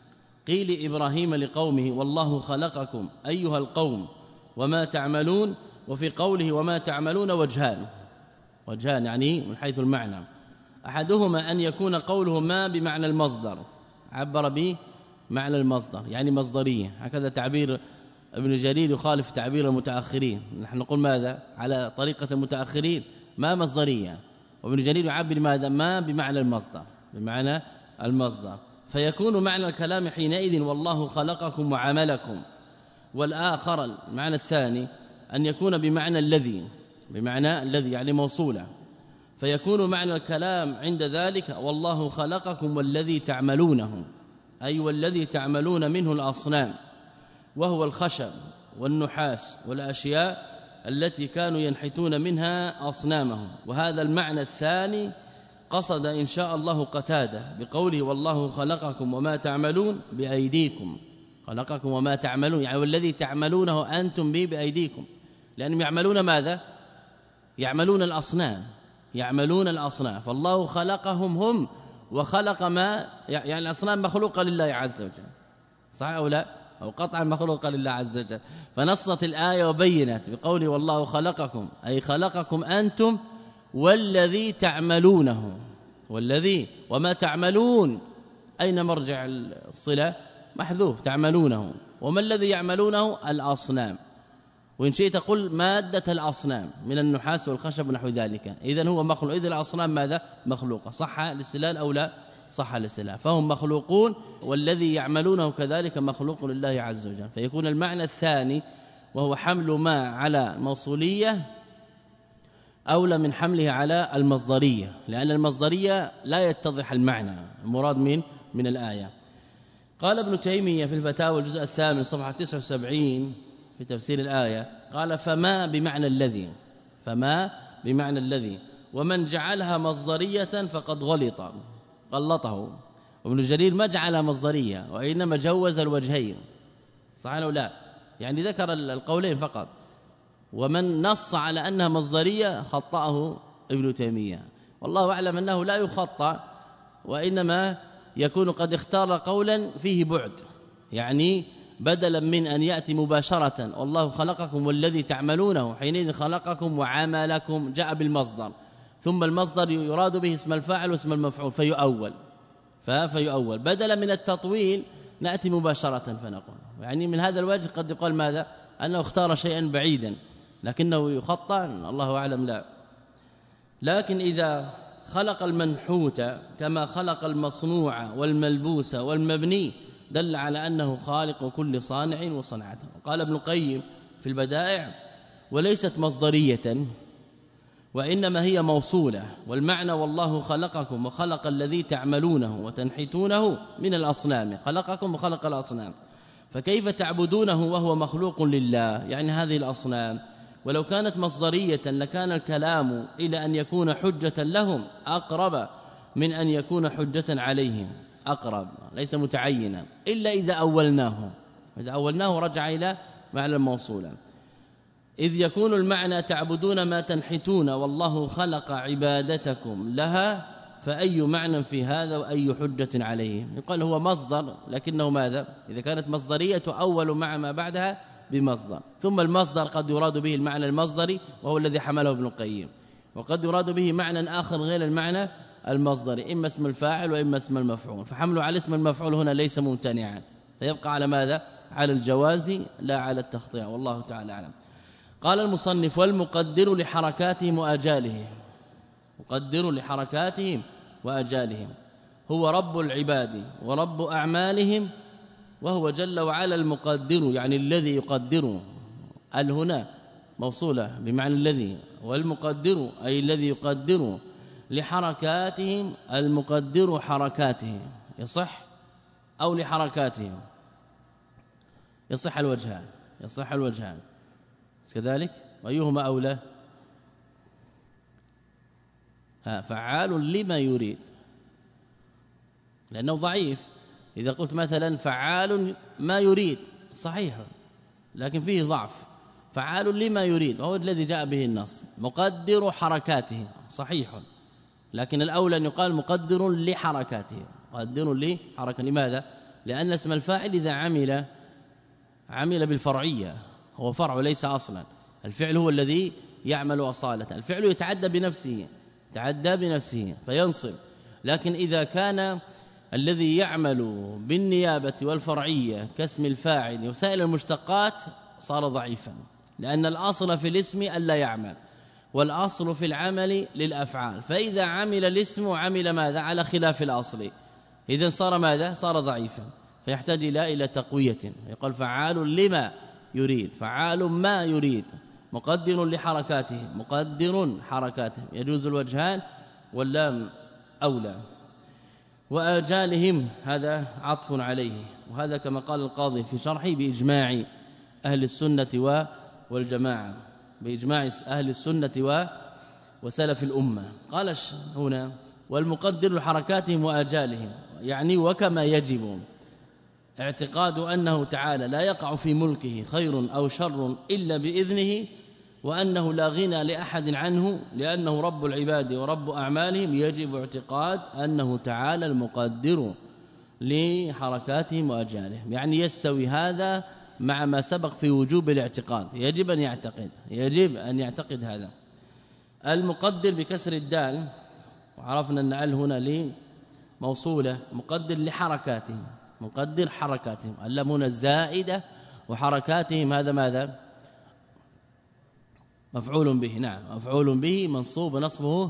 قيل إبراهيم لقومه والله خلقكم أيها القوم وما تعملون، وفي قوله وما تعملون وجهان وجهان يعني من حيث المعنى، أحدهما أن يكون قوله ما بمعنى المصدر، عبر به معنى المصدر يعني مصدرية، هكذا تعبير ابن جرير يخالف تعبير المتأخرين، نحن نقول ماذا على طريقة المتأخرين ما مصدرية، وابن جرير يعبر ماذا ما بمعنى المصدر بمعنى المصدر، فيكون معنى الكلام حينئذ والله خلقكم وعملكم. والآخر المعنى الثاني أن يكون بمعنى الذي بمعنى الذي يعني موصولة، فيكون معنى الكلام عند ذلك والله خلقكم والذي تعملونه، أي والذي تعملون منه الأصنام، وهو الخشب والنحاس والأشياء التي كانوا ينحتون منها أصنامهم. وهذا المعنى الثاني قصد إن شاء الله قتادة بقوله والله خلقكم وما تعملون بأيديكم، خلقكم وما تعملون يعني والذي تعملونه أنتم به بأيديكم، لأنهم يعملون ماذا يعملون الأصنام يعملون الأصنام فالله خلقهم هم وخلق ما يعني الأصنام مخلوقة لله عز وجل، صح أو لا؟ أو قطعا مخلوقة لله عز وجل، فنصت الآية وبينت بقوله والله خلقكم أي خلقكم أنتم والذي تعملونه، والذي وما تعملون أين مرجع الصلة محذوف تعملونه، وما الذي يعملونه الأصنام، وإن شئت قل مادة الأصنام من النحاس والخشب ونحو ذلك، إذن هو مخلوق، إذن الأصنام ماذا مخلوقة، صح الاستدلال أو لا صح الاستدلال، فهم مخلوقون والذي يعملونه كذلك مخلوق لله عز وجل. فيكون المعنى الثاني وهو حمل ما على الموصولية أولى من حمله على المصدرية، لأن المصدرية لا يتضح المعنى المراد من من الآية. قال ابن تيمية في الفتاوى الجزء الثامن صفحة تسعة وسبعين في تفسير الآية قال فما بمعنى الذي فما بمعنى الذي ومن جعلها مصدرية فقد غلط غلطه، وابن جرير ما جعلها مصدرية وإنما جوز الوجهين، صح أو لا؟ يعني ذكر القولين فقط، ومن نص على أنها مصدرية خطأه ابن تيمية، والله أعلم أنه لا يخطأ، وإنما يكون قد اختار قولا فيه بعد، يعني بدلا من أن يأتي مباشرة والله خلقكم والذي تعملونه حينئذ خلقكم وعملكم جاء بالمصدر، ثم المصدر يراد به اسم الفاعل واسم المفعول فيؤول فيؤول بدلا من التطويل نأتي مباشرة فنقول، يعني من هذا الوجه قد يقال ماذا أنه اختار شيئا بعيدا لكنه يخطأ الله أعلم لا. لكن إذا خلق المنحوت كما خلق المصنوع والملبوس والمبني دل على أنه خالق كل صانع وصنعته. قال ابن القيم في البدائع وليست مصدرية وإنما هي موصولة، والمعنى والله خلقكم وخلق الذي تعملونه وتنحتونه من الأصنام، خلقكم وخلق الأصنام، فكيف تعبدونه وهو مخلوق لله يعني هذه الأصنام؟ ولو كانت مصدرية لكان الكلام إلى أن يكون حجة لهم أقرب من أن يكون حجة عليهم، أقرب ليس متعينا إلا إذا أولناه، إذا أولناه رجع إلى معنى الموصولة، إذ يكون المعنى تعبدون ما تنحتون والله خلق عبادتكم لها، فأي معنى في هذا وأي حجة عليه؟ يقال هو مصدر لكنه ماذا إذا كانت مصدرية أول مع ما بعدها بمصدر، ثم المصدر قد يراد به المعنى المصدري وهو الذي حمله ابن القيم، وقد يراد به معنى آخر غير المعنى المصدري إما اسم الفاعل وإما اسم المفعول، فحمله على اسم المفعول هنا ليس ممتنعا، فيبقى على ماذا على الجواز لا على التخطئة، والله تعالى أعلم. قال المصنف والمقدر لحركاتهم وآجالهم، مقدر لحركاتهم وآجالهم هو رب العباد ورب أعمالهم، وهو جل وعلا المقدر يعني الذي يقدر، الهنا موصولة بمعنى الذي، والمقدر أي الذي يقدر لحركاتهم، المقدر حركاتهم يصح أو لحركاتهم يصح الوجهان يصح الوجهان كذلك، وأيهما أولى؟ ها فعال لما يريد لأنه ضعيف، إذا قلت مثلا فعال ما يريد صحيح لكن فيه ضعف، فعال لما يريد وهو الذي جاء به النص. مقدر حركاته صحيح، لكن الأولى أن يقال مقدر لحركاته، مقدر لحركة. لماذا؟ لأن اسم الفاعل إذا عمل عمل بالفرعية، هو فرع ليس أصلا، الفعل هو الذي يعمل أصالة، الفعل يتعدى بنفسه يتعدى بنفسه فينصب. لكن إذا كان الذي يعمل بالنيابة والفرعية كاسم الفاعل وسائر المشتقات صار ضعيفا، لأن الأصل في الاسم ألا يعمل، والأصل في العمل للأفعال، فإذا عمل الاسم عمل ماذا؟ على خلاف الأصل، إذن صار ماذا؟ صار ضعيفا، فيحتاج إلى إلى تقوية. يقول فعال لما يريد، فعال ما يريد، مقدر لحركاته، مقدر حركاته، يجوز الوجهان واللام أولى. وآجالهم هذا عطف عليه، وهذا كما قال القاضي في شرحه بإجماع أهل السنة والجماعة، بإجماع أهل السنة وسلف الأمة. قال هنا والمقدر لحركاتهم وآجالهم، يعني وكما يجب اعتقاد أنه تعالى لا يقع في ملكه خير أو شر إلا بإذنه، وأنه لا غنى لأحد عنه لأنه رب العباد ورب أعمالهم، يجب اعتقاد أنه تعالى المقدر لحركاتهم وأجالهم. يعني يستوي هذا مع ما سبق في وجوب الاعتقاد، يجب أن يعتقد يجب أن يعتقد هذا. المقدر بكسر الدال، وعرفنا أن ال هنا لي موصولة، مقدر لحركاتهم، مقدر حركاتهم، اللام هنا الزائدة، وحركاتهم هذا ماذا؟ مفعول به. نعم مفعول به منصوب نصبه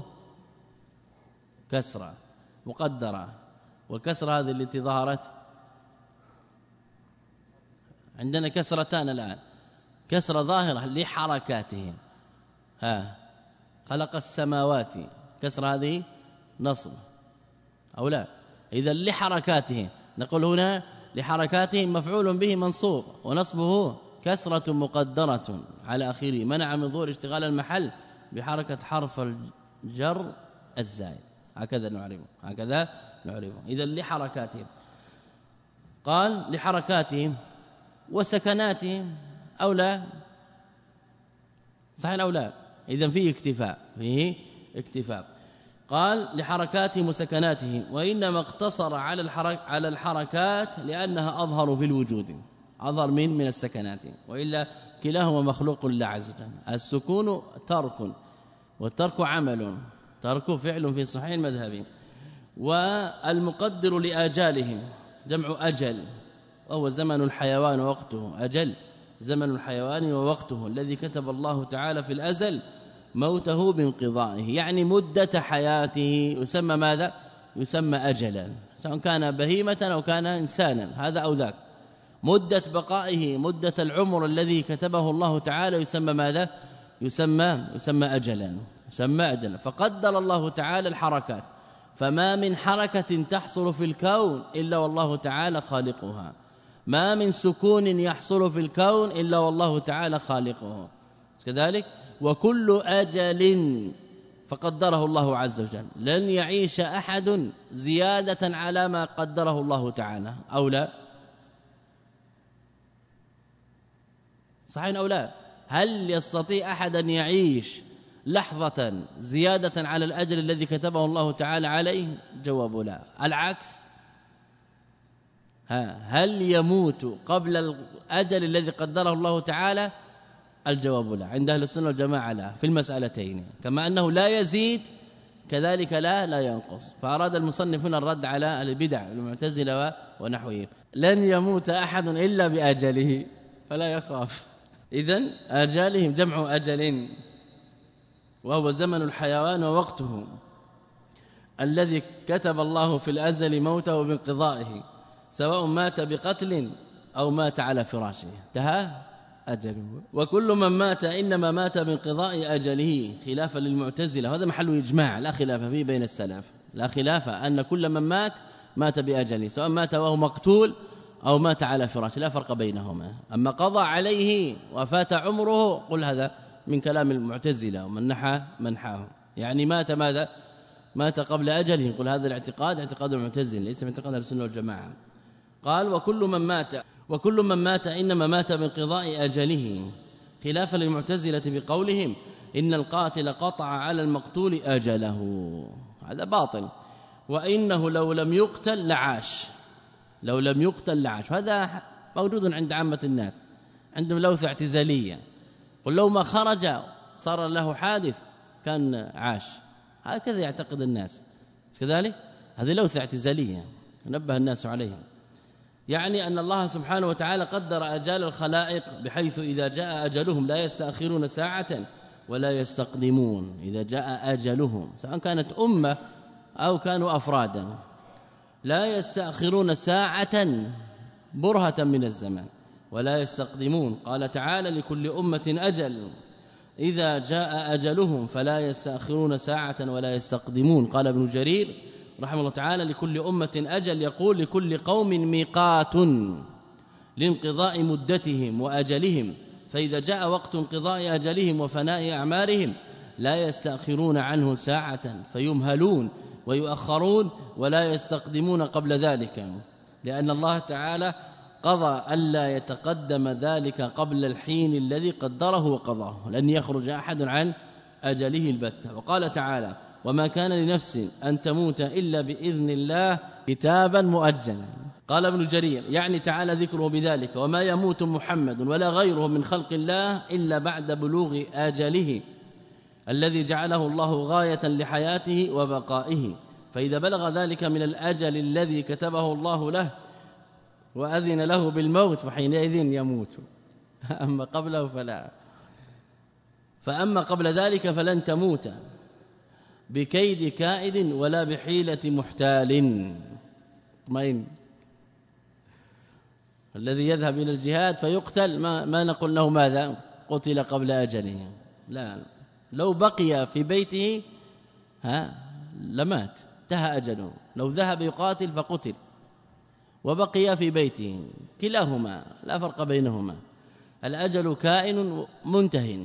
كسرة مقدرة، والكسرة هذه التي ظهرت عندنا كسرتان الآن، كسرة ظاهرة لحركاتهم، ها خلق السماوات، كسرة هذه نصب أو لا؟ إذا لحركاتهم، نقول هنا لحركاتهم مفعول به منصوب ونصبه كسرة مقدرة على آخره، منع من ظهور اشتغال المحل بحركة حرف الجر الزائد. هكذا نعرفه، هكذا نعرفه. إذا لحركاتهم، قال لحركاتهم وسكناتهم أو لا؟ صحيح أو لا؟ إذن فيه اكتفاء، فيه اكتفاء. قال لحركاتهم وسكناتهم، وإنما اقتصر على الحرك على الحركات لأنها أظهر في الوجود، أظهر من من السكنات، وإلا كلاهما مخلوق لعزة. السكون ترك، والترك عمل، ترك فعل في صحيح المذهب. والمقدر لآجالهم جمع أجل، وهو زمن الحيوان ووقته، أجل زمن الحيوان ووقته الذي كتب الله تعالى في الأزل موته بانقضائه، يعني مدة حياته يسمى ماذا؟ يسمى أجلا، سواء كان بهيمة أو كان إنسانا، هذا أو ذاك. مدة بقائه، مدة العمر الذي كتبه الله تعالى يسمى ماذا؟ يسمى يسمى أجلا، يسمى أجلا. فقدر الله تعالى الحركات، فما من حركة تحصل في الكون إلا والله تعالى خالقها، ما من سكون يحصل في الكون إلا والله تعالى خالقه كذلك. وكل أجل فقدره الله عز وجل، لن يعيش أحد زيادة على ما قدره الله تعالى أو لا؟ صحيح أو لا؟ هل يستطيع أحد أن يعيش لحظة زيادة على الأجل الذي كتبه الله تعالى عليه؟ جواب لا. العكس، ها هل يموت قبل الأجل الذي قدره الله تعالى؟ الجواب لا، عند أهل السنة والجماعة لا في المسألتين، كما أنه لا يزيد كذلك لا لا ينقص. فأراد المصنف هنا الرد على البدع المعتزلة ونحوهم. لن يموت أحد إلا بأجله فلا يخاف. إذن آجالهم جمع أجل، وهو زمن الحيوان ووقته الذي كتب الله في الأزل موته بانقضائه، سواء مات بقتل أو مات على فراشه، انتهى أجله. وكل من مات إنما مات بانقضاء أجله، خلافا للمعتزلة، هذا محل إجماع لا خلاف فيه بين السلف، لا خلاف أن كل من مات مات بأجله، سواء مات وهو مقتول أو مات على فراش، لا فرق بينهما. أما قضى عليه وفات عمره، قل هذا من كلام المعتزلة ومن نحى منحاه، يعني مات ماذا؟ مات قبل أجله، قل هذا الاعتقاد اعتقاد المعتزلة ليس من اعتقاد السنة والجماعة. قال وكل من مات وكل من مات إنما مات بانقضاء أجله، خلافا للمعتزلة بقولهم إن القاتل قطع على المقتول أجله، هذا باطل، وإنه لو لم يقتل لعاش، لو لم يقتل لعاش، هذا موجود عند عامة الناس، عندهم لوثة اعتزالية، قل لو ما خرج صار له حادث كان عاش، هكذا يعتقد الناس كذلك، هذه لوثة اعتزالية نبه الناس عليها. يعني أن الله سبحانه وتعالى قدر أجال الخلائق بحيث إذا جاء أجلهم لا يستأخرون ساعة ولا يستقدمون، إذا جاء أجلهم سواء كانت أمة أو كانوا أفرادا لا يستأخرون ساعة برهة من الزمان ولا يستقدمون. قال تعالى لكل أمة أجل إذا جاء أجلهم فلا يستأخرون ساعة ولا يستقدمون. قال ابن جرير رحمه الله تعالى لكل أمة أجل، يقول لكل قوم ميقات لانقضاء مدتهم وأجلهم، فإذا جاء وقت انقضاء أجلهم وفناء أعمارهم لا يستأخرون عنه ساعة فيمهلون ويؤخرون ولا يستقدمون قبل ذلك، لأن الله تعالى قضى ألا يتقدم ذلك قبل الحين الذي قدره وقضاه، لن يخرج أحد عن أجله البتة. وقال تعالى وما كان لنفس أن تموت إلا بإذن الله كتابا مؤجلا. قال ابن جرير يعني تعالى ذكره بذلك وما يموت محمد ولا غيره من خلق الله إلا بعد بلوغ آجله الذي جعله الله غاية لحياته وبقائه، فإذا بلغ ذلك من الأجل الذي كتبه الله له وأذن له بالموت فحينئذ يموت، أما قبله فلا، فأما قبل ذلك فلن تموت بكيد كائد ولا بحيلة محتال. طمئن الذي يذهب إلى الجهاد فيقتل ما, ما نقول له ماذا قتل قبل أجله، لا، لو بقي في بيته ها لمات انتهى أجله، لو ذهب يقاتل فقتل وبقي في بيته، كلاهما لا فرق بينهما، الأجل كائن منتهٍ.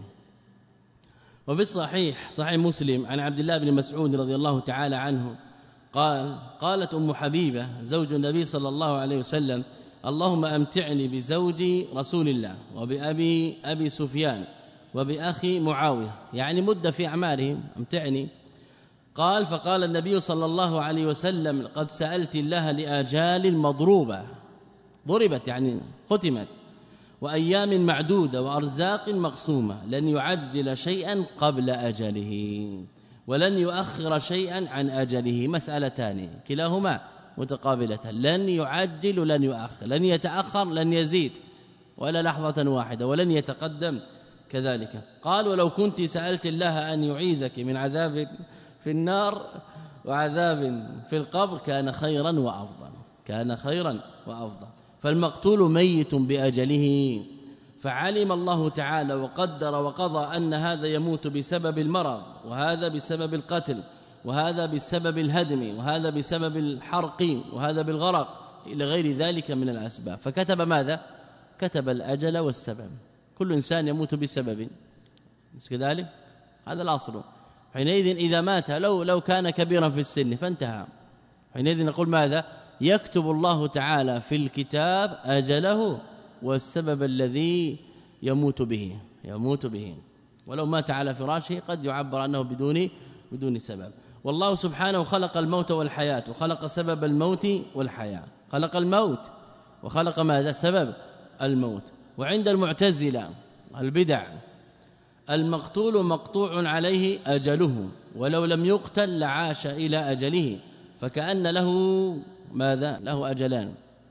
وفي الصحيح صحيح مسلم عن عبد الله بن مسعود رضي الله تعالى عنه قال قالت أم حبيبة زوج النبي صلى الله عليه وسلم اللهم أمتعني بزوجي رسول الله وبأبي أبي سفيان وبأخي معاوية، يعني مدة في أعمارهم أمتعني. قال فقال النبي صلى الله عليه وسلم قد سألت الله لآجال مضروبة، ضربت يعني ختمت، وأيام معدودة وأرزاق مقسومة، لن يعجل شيئا قبل أجله ولن يؤخر شيئا عن أجله، مسألتان كلاهما متقابلتان، لن يعجل ولن يؤخر، لن يتأخر لن يزيد ولا لحظة واحدة، ولن يتقدم كذلك. قال ولو كنت سألت الله أن يعيذك من عذاب في النار وعذاب في القبر كان خيرا وأفضل، كان خيرا وأفضل. فالمقتول ميت بأجله، فعلم الله تعالى وقدر وقضى أن هذا يموت بسبب المرض وهذا بسبب القتل وهذا بسبب الهدم وهذا بسبب الحرق وهذا بالغرق إلى غير ذلك من الأسباب، فكتب ماذا؟ كتب الأجل والسبب، كل إنسان يموت بسبب، مش كذلك؟ هذا الأصل. حينئذ إذا مات لو لو كان كبيرا في السن فانتهى، حينئذ نقول ماذا؟ يكتب الله تعالى في الكتاب أجله والسبب الذي يموت به، يموت به، ولو مات على فراشه قد يعبر أنه بدون بدون سبب. والله سبحانه خلق الموت والحياة وخلق سبب الموت والحياة، خلق الموت وخلق ماذا؟ سبب الموت. وعند المعتزلة البدع المقتول مقطوع عليه أجله ولو لم يقتل لعاش إلى أجله، فكأن له ماذا؟ له أجلان،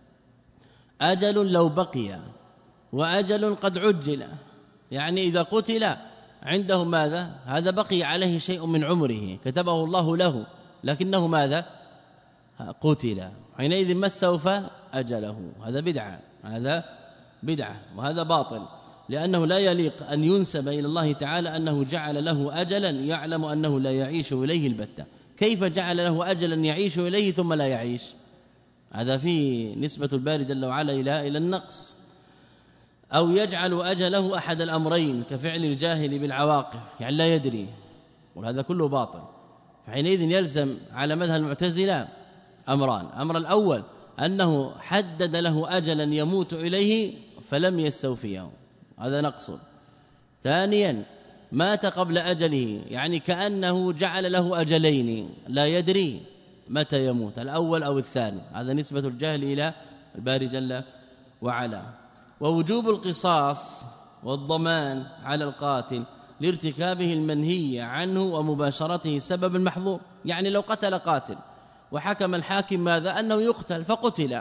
أجل لو بقي وأجل قد عجل، يعني إذا قتل عنده ماذا؟ هذا بقي عليه شيء من عمره كتبه الله له، لكنه ماذا؟ قتل، حينئذ ما استوفى أجله، هذا بدعة، هذا بدعة وهذا باطل، لأنه لا يليق أن ينسب إلى الله تعالى أنه جعل له أجلا يعلم أنه لا يعيش إليه البتة. كيف جعل له أجلا يعيش إليه ثم لا يعيش؟ هذا فيه نسبة الباري جل وعلا إلى إلى النقص. أو يجعل أجله أحد الأمرين كفعل الجاهل بالعواقب، يعني لا يدري، وهذا كله باطل. فحينئذ يلزم على مذهب المعتزلة أمران، أمر الأول أنه حدد له أجلا يموت إليه فلم يستوفيه، هذا نقص، ثانيا مات قبل أجله، يعني كأنه جعل له أجلين لا يدري متى يموت، الأول أو الثاني، هذا نسبة الجهل إلى الباري جل وعلا. ووجوب القصاص والضمان على القاتل لارتكابه المنهي عنه ومباشرته سبب المحظور، يعني لو قتل قاتل وحكم الحاكم ماذا أنه يقتل فقتل،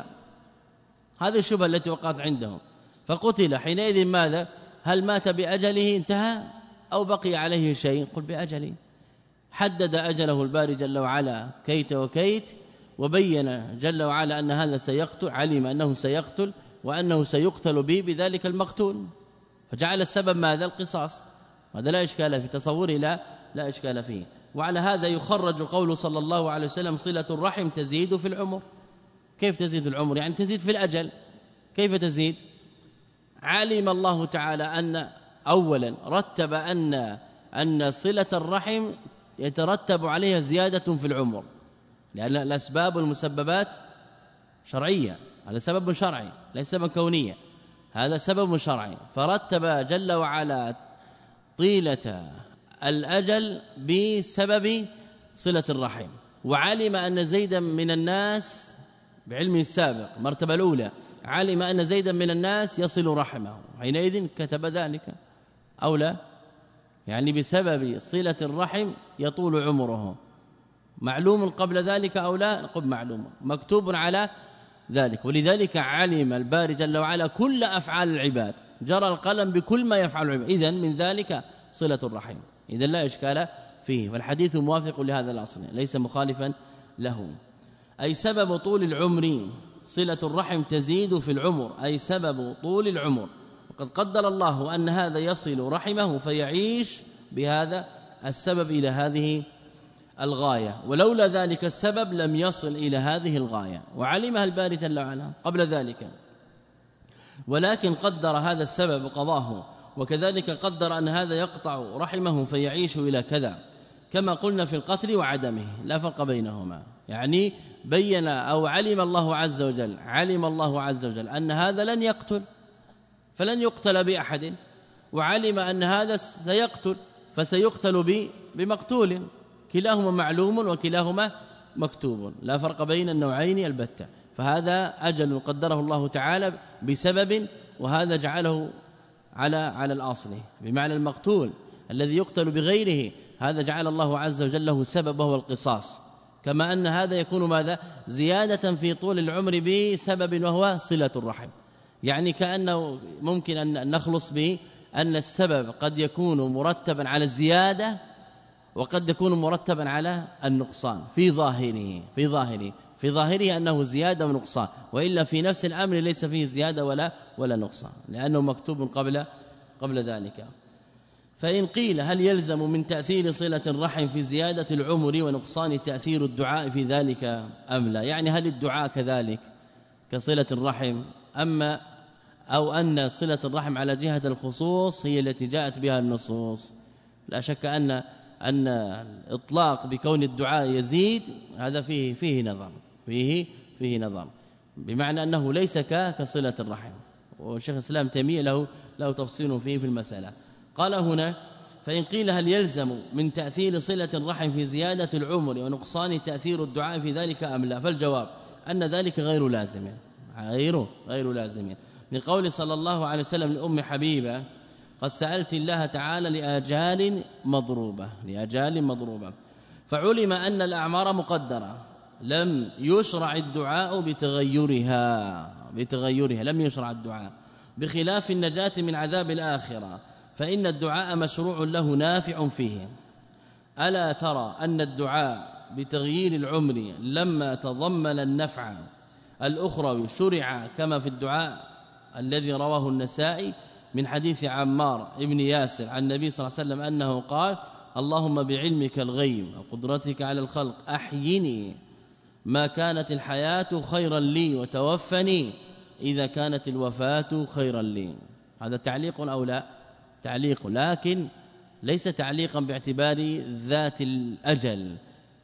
هذه الشبهة التي وقعت عندهم، فقتل حينئذ ماذا؟ هل مات بأجله انتهى أو بقي عليه شيء؟ قل بأجله. حدد أجله الباري جل وعلا كيت وكيت، وبين جل وعلا أن هذا سيقتل، علم أنه سيقتل وأنه سيقتل به بذلك المقتول، فجعل السبب ماذا؟ القصاص. هذا لا إشكال في تصوره، لا لا إشكال فيه. وعلى هذا يخرج قول صلى الله عليه وسلم صلة الرحم تزيد في العمر. كيف تزيد العمر؟ يعني تزيد في الأجل. كيف تزيد؟ علم الله تعالى أن أولا رتب أن أن صلة الرحم يترتب عليها زيادة في العمر، لأن الأسباب والمسببات شرعية، هذا سبب شرعي ليس سبب كونية، هذا سبب شرعي، فرتب جل وعلا طيلة الأجل بسبب صلة الرحم. وعلم أن زيدا من الناس بعلمه السابق مرتبة الأولى، علم أن زيدا من الناس يصل رحمه، حينئذ كتب ذلك أو لا؟ يعني بسبب صلة الرحم يطول عمره، معلوم قبل ذلك أو لا؟ نقول معلوم، مكتوب على ذلك. ولذلك علم الباري جل وعلا كل أفعال العباد، جرى القلم بكل ما يفعل العباد، إذن من ذلك صلة الرحم، إذن لا إشكال فيه، والحديث موافق لهذا الأصل ليس مخالفا له. أي سبب طول العمر، صلة الرحم تزيد في العمر، أي سبب طول العمر، وقد قدر الله أن هذا يصل رحمه فيعيش بهذا السبب إلى هذه الغاية، ولولا ذلك السبب لم يصل إلى هذه الغاية، وعلمها الباري جل وعلا قبل ذلك، ولكن قدر هذا السبب قضاه، وكذلك قدر أن هذا يقطع رحمه فيعيش إلى كذا، كما قلنا في القتل وعدمه لا فرق بينهما. يعني بين أو علم الله عز وجل علم الله عز وجل أن هذا لن يقتل فلن يقتل بأحد، وعلم أن هذا سيقتل فسيقتل بمقتول، كلاهما معلوم وكلاهما مكتوب، لا فرق بين النوعين البتة، فهذا أجل قدره الله تعالى بسبب، وهذا جعله على على الأصل، بمعنى المقتول الذي يقتل بغيره هذا جعل الله عز وجل له سبب وهو القصاص، كما أن هذا يكون ماذا؟ زيادة في طول العمر بسبب وهو صلة الرحم. يعني كأنه ممكن أن نخلص به أن السبب قد يكون مرتبا على الزيادة وقد يكون مرتبا على النقصان في ظاهره في ظاهره في ظاهره أنه زيادة ونقصان، وإلا في نفس الأمر ليس فيه زيادة ولا ولا نقصان، لأنه مكتوب قبل قبل ذلك. فإن قيل هل يلزم من تأثير صلة الرحم في زيادة العمر ونقصان تأثير الدعاء في ذلك أم لا؟ يعني هل الدعاء كذلك كصلة الرحم، أما أو أن صلة الرحم على جهة الخصوص هي التي جاءت بها النصوص؟ لا شك أن أن الإطلاق بكون الدعاء يزيد هذا فيه فيه نظر فيه فيه نظر بمعنى أنه ليس كصلة الرحم، والشيخ الإسلام تيمية له له تفصيل فيه في المسألة. قال هنا فإن قيل هل يلزم من تأثير صلة الرحم في زيادة العمر ونقصان تأثير الدعاء في ذلك أم لا؟ فالجواب أن ذلك غير لازم غير غير لازم، لقول صلى الله عليه وسلم لأم حبيبة قد سألت الله تعالى لآجال مضروبة لآجال مضروبة، فعلم أن الأعمار مقدرة، لم يشرع الدعاء بتغيرها بتغيرها لم يشرع الدعاء، بخلاف النجاة من عذاب الآخرة فإن الدعاء مشروع له نافع فيه. ألا ترى أن الدعاء بتغيير العمر لما تضمن النفع الأخروي شرع كما في الدعاء الذي رواه النسائي من حديث عمار ابن ياسر عن النبي صلى الله عليه وسلم أنه قال اللهم بعلمك الغيب وقدرتك على الخلق أحيني ما كانت الحياة خيرا لي وتوفني إذا كانت الوفاة خيرا لي. هذا تعليق أو لا؟ تعليق، لكن ليس تعليقا باعتبار ذات الأجل،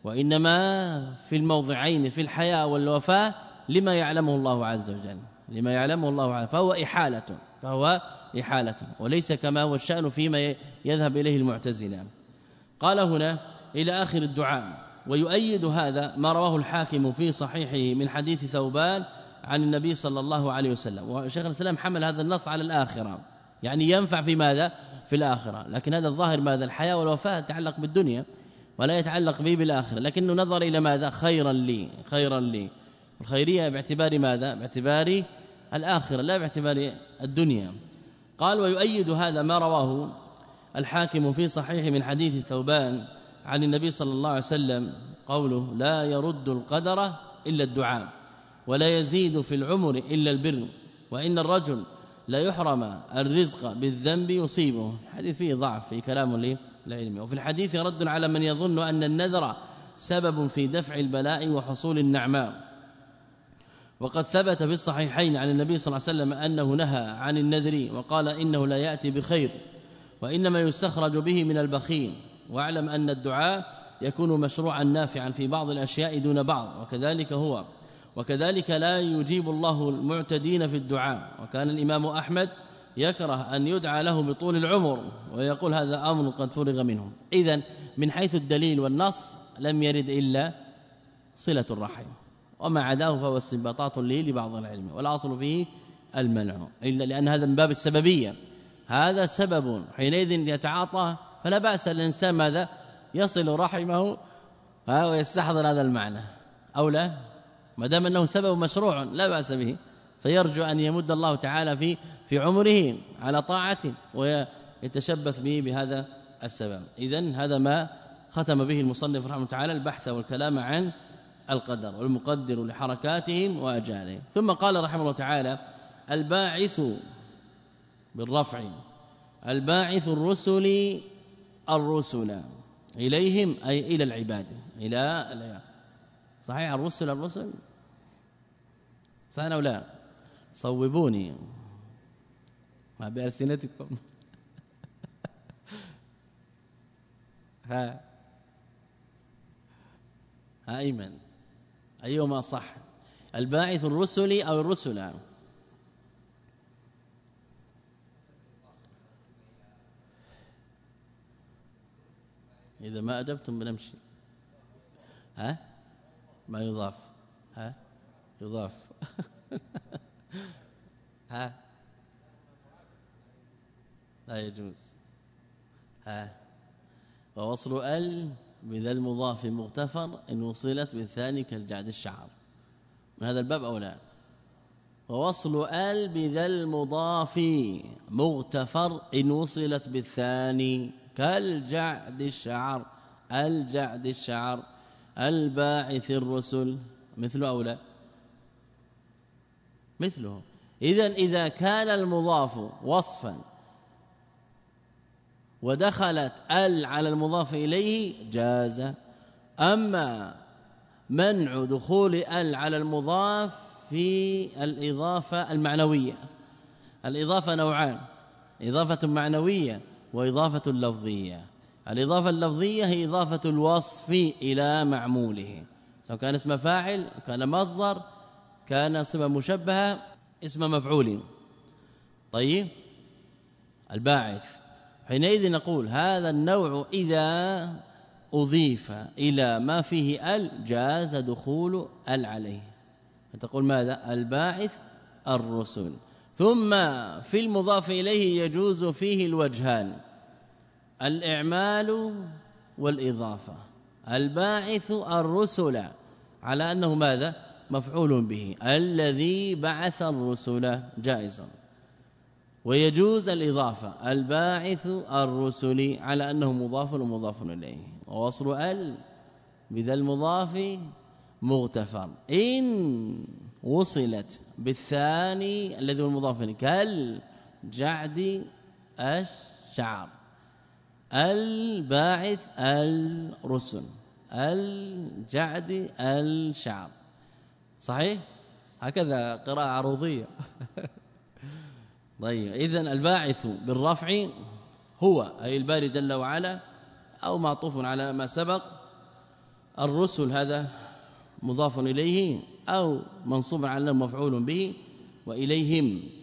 وإنما في الموضعين في الحياة والوفاة لما يعلمه الله عز وجل لما يعلمه الله عز وجل، فهو إحالة فهو إحالة، وليس كما هو الشأن فيما يذهب إليه المعتزلة. قال هنا إلى آخر الدعاء. ويؤيد هذا ما رواه الحاكم في صحيحه من حديث ثوبان عن النبي صلى الله عليه وسلم. وشيخ الإسلام حمل هذا النص على الآخرة، يعني ينفع في ماذا؟ في الآخرة، لكن هذا الظاهر ماذا؟ الحياة والوفاة يتعلق بالدنيا ولا يتعلق به بالآخرة، لكنه نظر إلى ماذا؟ خيرا لي، خيرا لي. الخيرية باعتبار ماذا؟ باعتبار الآخرة لا باعتبار الدنيا. قال ويؤيد هذا ما رواه الحاكم في صحيح من حديث ثوبان عن النبي صلى الله عليه وسلم قوله لا يرد القدر إلا الدعاء ولا يزيد في العمر إلا البر وإن الرجل لا يحرم الرزق بالذنب يصيبه. الحديث فيه ضعف في كلام العلم. وفي الحديث رد على من يظن أن النذر سبب في دفع البلاء وحصول النعماء. وقد ثبت في الصحيحين عن النبي صلى الله عليه وسلم أنه نهى عن النذر وقال إنه لا يأتي بخير وإنما يستخرج به من البخيل. واعلم أن الدعاء يكون مشروعا نافعا في بعض الأشياء دون بعض، وكذلك هو وكذلك لا يجيب الله المعتدين في الدعاء. وكان الإمام أحمد يكره أن يدعى له بطول العمر ويقول هذا أمر قد فرغ منه. إذن من حيث الدليل والنص لم يرد إلا صلة الرحم، وما عداه فهو استنباطات لي لبعض العلم، والأصل فيه المنع إلا لأن هذا من باب السببية، هذا سبب حينئذ يتعاطى، فلا بأس الإنسان ماذا؟ يصل رحمه ويستحضر هذا المعنى أو لا، ما دام أنه سبب مشروع لا بأس به، فيرجو أن يمد الله تعالى في في عمره على طاعته ويتشبث به بهذا السبب. إذن هذا ما ختم به المصنف رحمه تعالى البحث والكلام عن القدر والمقدر لحركاتهم وأجالهم. ثم قال رحمه الله تعالى الباعث بالرفع الباعث الرسل الرسل إليهم أي إلى العباد، إلى العباد. صحيح الرسل الرسل صحيح أو لا؟ صوبوني ما بألسنتكم ها ها أيمن أيهما صح؟ الباعث الرسل أو الرسل؟ إذا ما أجبتم بنمشي. ها ما يضاف ها يضاف ها لا يجوز. ها ووصل ال بذا المضاف مغتفر إن وصلت بالثاني كالجعد الشعر، من هذا الباب أو لا؟ ووصل ال بذا المضاف مغتفر إن وصلت بالثاني كالجعد الشعر، الجعد الشعر. الباعث الرسل مثل أو لا؟ مثله. إذن إذا كان المضاف وصفا ودخلت ال على المضاف إليه جاز. أما منع دخول ال على المضاف في الإضافة المعنوية، الإضافة نوعان، إضافة معنوية وإضافة لفظية. الإضافة اللفظية هي إضافة الوصف إلى معموله، سواء كان اسم فاعل، كان مصدر، كان صفة مشبهة، اسم مفعول. طيب الباعث حينئذ نقول هذا النوع إذا أضيف إلى ما فيه ال جاز دخول ال عليه، فتقول ماذا؟ الباعث الرسل. ثم في المضاف إليه يجوز فيه الوجهان، الإعمال والإضافة. الباعث الرسل على أنه ماذا؟ مفعول به، الذي بعث الرسل جائزا. ويجوز الإضافة الباعث الرسل على أنه مضاف ومضاف إليه. ووصل ال بذا المضاف مغتفر إن وصلت بالثاني الذي هو المضاف إليه كالجعد الشعر. الباعث الرسل الجعد الشعر. صحيح؟ هكذا قراءة عروضية. طيب إذن الباعث بالرفع هو أي الباري جل وعلا أو معطوف على ما سبق. الرسل هذا مضاف إليه أو منصوب على مفعول به، وإليهم